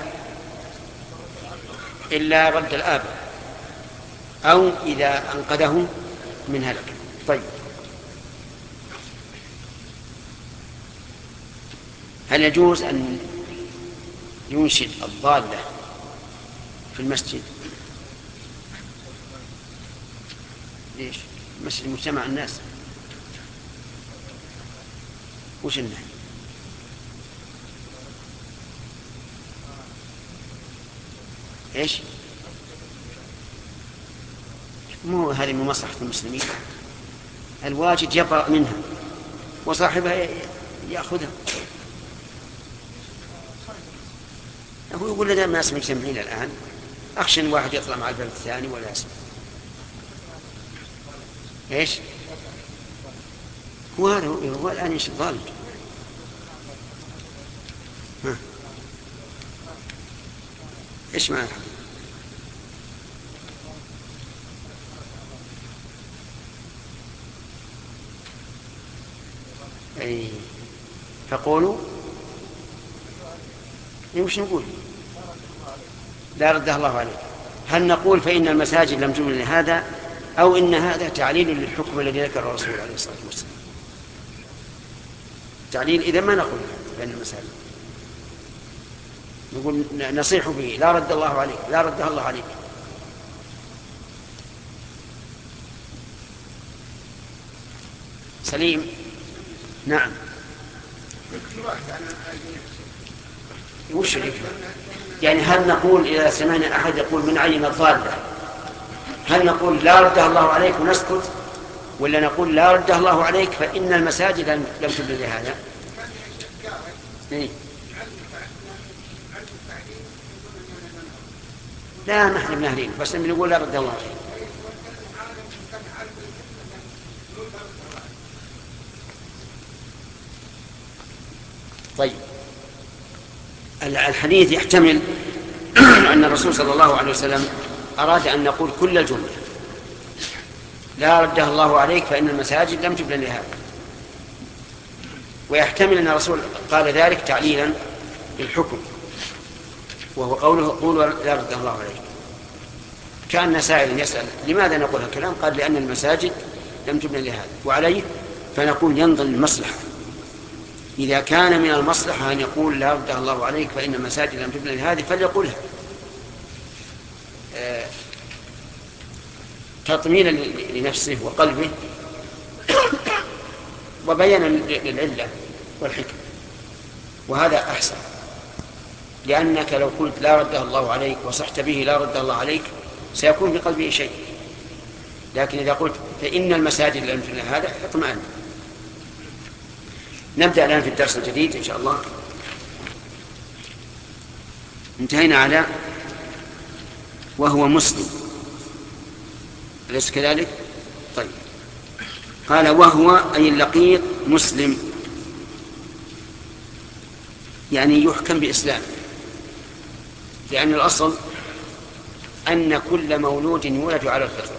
إلا رد الآب أو إذا أنقذه من هلك. طيب، هل يجوز أن ينشد الضالة في المسجد؟ ليش؟ مسجد مجتمع الناس. وش النهي؟ ايش؟ مو هذه من مصلحة المسلمين، الواجد يبرأ منها وصاحبها يأخذها. هو يقول لنا الناس مجتمعين الآن، أخشى أن واحد يطلع مع البلد الثاني ولا يسمع. ايش؟ هو هذا هو الآن يشد ضال. ها ايش معنى؟ اي فقولوا وش نقول؟ لا رده الله عليه. هل نقول فإن المساجد لم تبنى لهذا، أو إن هذا تعليل للحكم الذي ذكره الرسول عليه الصلاة والسلام؟ تعليل إذا ما نقول بأن المساجد، نقول نصيح به لا رد الله عليك، لا رده الله عليك. سليم نعم. وش يعني هل نقول إذا سمعنا أحد يقول من عين الضالة هل نقول لا رده الله عليك ونسكت، ولا نقول لا رده الله عليك فإن المساجد لم تبنى لهذا؟ إيه؟ لا نحن من أهلين، بس نقول لا رده الله عليك. طيب، الحديث يحتمل أن الرسول صلى الله عليه وسلم أراد أن نقول كل الجملة لا رده الله عليك فإن المساجد لم تبنى لهذا، ويحتمل أن الرسول قال ذلك تعليلا للحكم، وهو قوله قولوا لا رده الله عليك. كان سائل يسأل لماذا نقول هالكلام، قال لأن المساجد لم تبنى لهذا، وعليه فنقول ينظر المصلحة. إذا كان من المصلحة أن يقول لا رده الله عليك فإن المساجد لم تبنى لهذه فليقولها آه تطمينا لنفسه وقلبه وبيانا للعلة والحكمة، وهذا أحسن. لأنك لو قلت لا ردها الله عليك وصحت به لا ردها الله عليك سيكون في قلبه شيء، لكن إذا قلت فإن المساجد لم تمنع هذا اطمئن. نبدأ الآن في الدرس الجديد إن شاء الله. انتهينا على وهو مسلم، أليس كذلك؟ طيب، قال وهو أي اللقيط مسلم، يعني يحكم بإسلام، لأن الأصل أن كل مولود يولد على الفطرة،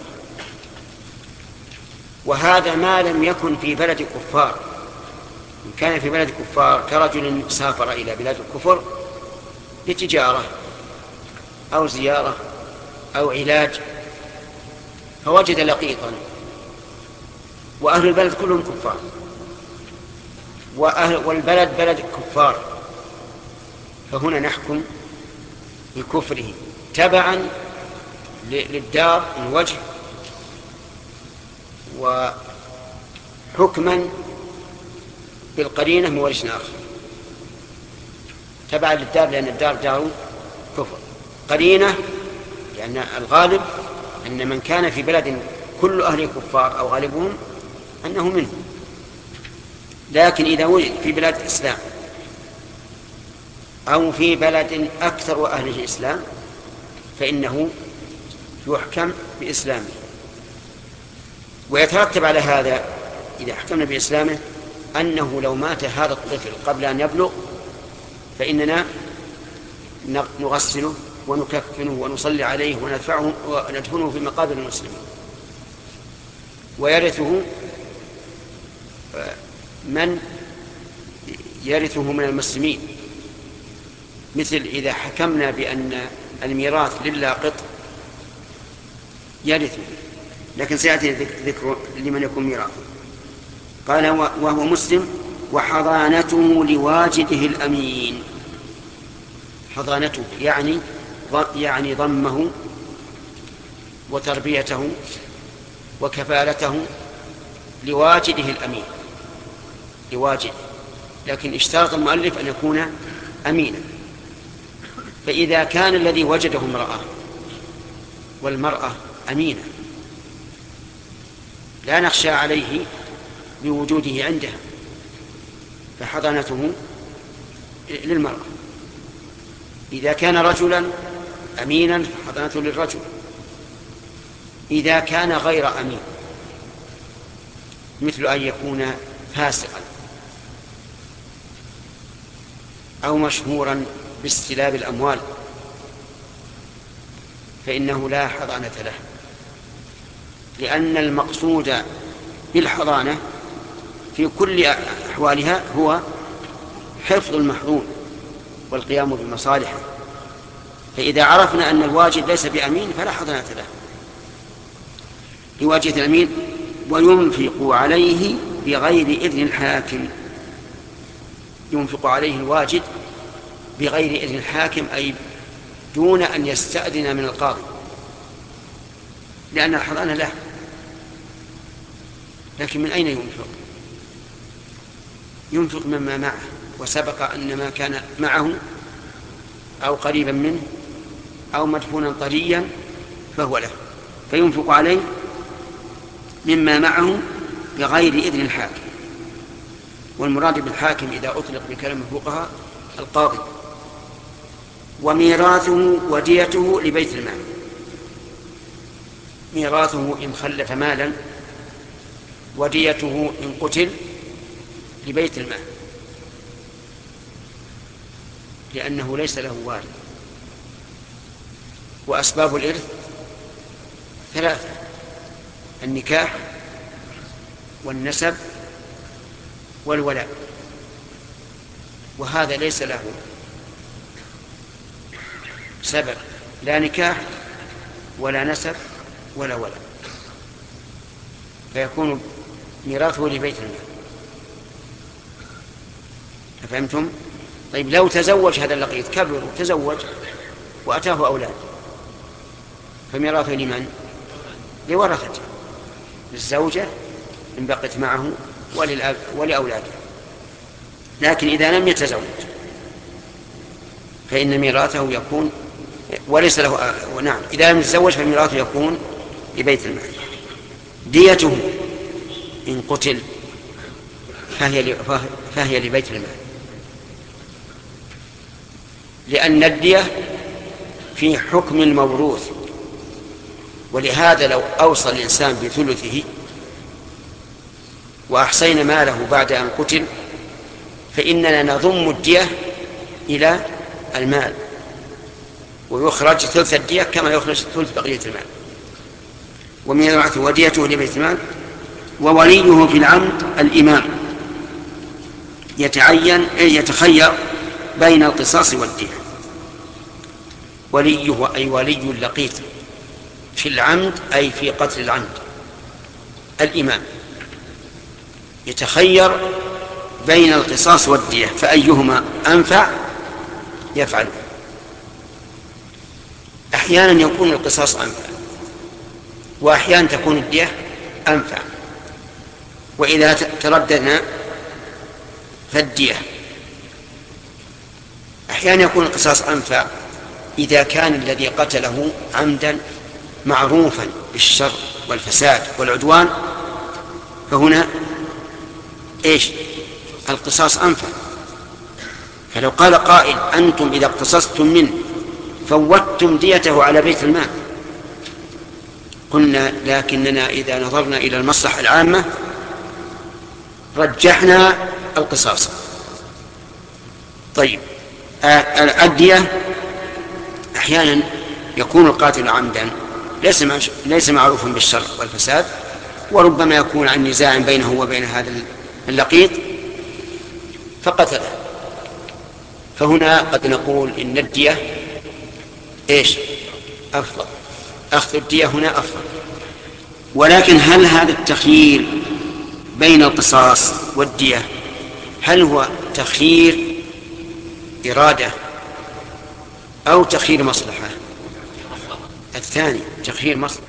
وهذا ما لم يكن في بلد كفار. إن كان في بلد كفار كرجل سافر إلى بلاد الكفر لتجارة أو زيارة أو علاج فوجد لقيطا وأهل البلد كلهم كفار وأهل والبلد بلد كفار، فهنا نحكم بكفره تبعا للدار من وجه، وحكما بالقرينة من وجه آخر. تبعا للدار لأن الدار دار كفر، قرينة لأن الغالب أن من كان في بلد كل أهل كفار أو غالبهم أنه منهم، لكن إذا وجد في بلاد الإسلام أو في بلد أكثر أهله إسلام فإنه يحكم بإسلامه. ويترتب على هذا إذا حكمنا بإسلامه أنه لو مات هذا الطفل قبل أن يبلغ فإننا نغسله ونكفنه ونصلي عليه وندفعه وندفنه في مقابر المسلمين، ويرثه من يرثه من المسلمين، مثل إذا حكمنا بأن الميراث للاقط يرثه، لكن سيأتي ذكر لمن يكون ميراثه. قال وهو مسلم وحضانته لواجده الأمين. حضانته يعني يعني ضمه وتربيته وكفالته لواجده الأمين، لواجد، لكن اشترط المؤلف أن يكون أمينا. فإذا كان الذي وجده امرأة والمرأة أمينة لا نخشى عليه بوجوده عندها فحضانته للمرأة. إذا كان رجلا أمينا فحضانته للرجل. إذا كان غير أمين مثل أن يكون فاسقا أو مشهورا باستلاب الأموال فإنه لا حضانة له، لأن المقصود بالحضانة في كل أحوالها هو حفظ المحظون والقيام بمصالحه. فإذا عرفنا أن الواجد ليس بأمين فلا حضانة له لواجد الأمين. وينفق عليه بغير إذن الحاكم، ينفق عليه الواجد بغير إذن الحاكم أي دون أن يستأذن من القاضي، لأن الحضانة له. لكن من أين ينفق؟ ينفق مما معه، وسبق أن ما كان معه أو قريبا منه أو مدفونا طريا فهو له، فينفق عليه مما معه بغير إذن الحاكم. والمراد بالحاكم إذا أطلق بكلام الفقهاء القاضي. وميراثه وديته لبيت المال، ميراثه إن خلف مالا، وديته إن قتل لبيت المال، لأنه ليس له وارث. وأسباب الإرث ثلاثة: النكاح والنسب والولاء، وهذا ليس له سبب، لا نكاح ولا نسب ولا ولاء، فيكون ميراثه لبيت المال. أفهمتم؟ طيب لو تزوج هذا اللقيط، كبر وتزوج وأتاه أولاد، فميراثه لمن؟ لورثته، للزوجة إن بقت معه ولأولاده. لكن إذا لم يتزوج فإن ميراثه يكون وليس له. ونعم إذا لم يتزوج فميراثه يكون لبيت المال. ديته إن قتل فهي فهي لبيت المال، لأن الدية في حكم الموروث، ولهذا لو أوصى الإنسان بثلثه وأحصينا ماله بعد أن قتل فإننا نضم الدية إلى المال، ويخرج ثلث الدية كما يخرج ثلث بقية المال. وميراثه وديته لبيت المال. ووليه في العمد الإمام يتعين يتخير بين القصاص والدية. وليه أي ولي اللقيط في العمد أي في قتل العمد الإمام يتخير بين القصاص والدية، فأيهما أنفع يفعل. أحيانا يكون القصاص أنفع، وأحيانا تكون الدية أنفع. وإذا ترددنا فالدية. أحيانا يكون القصاص أنفع إذا كان الذي قتله عمدا معروفا بالشر والفساد والعدوان، فهنا إيش القصاص أنفع. فلو قال قائل أنتم إذا اقتصصتم منه فوتتم ديته على بيت المال، قلنا لكننا إذا نظرنا إلى المصلحة العامة رجحنا القصاص. طيب الدية أحيانا يكون القاتل عمدا ليس ليس معروفا بالشر والفساد، وربما يكون عن نزاع بينه وبين هذا اللقيط فقتله، فهنا قد نقول إن الدية إيش أفضل، أخذ الدية هنا أفضل. ولكن هل هذا التخيير بين القصاص والدية هل هو تخيير إرادة أو تخيير مصلحة؟ الثاني تخيير مصلحة.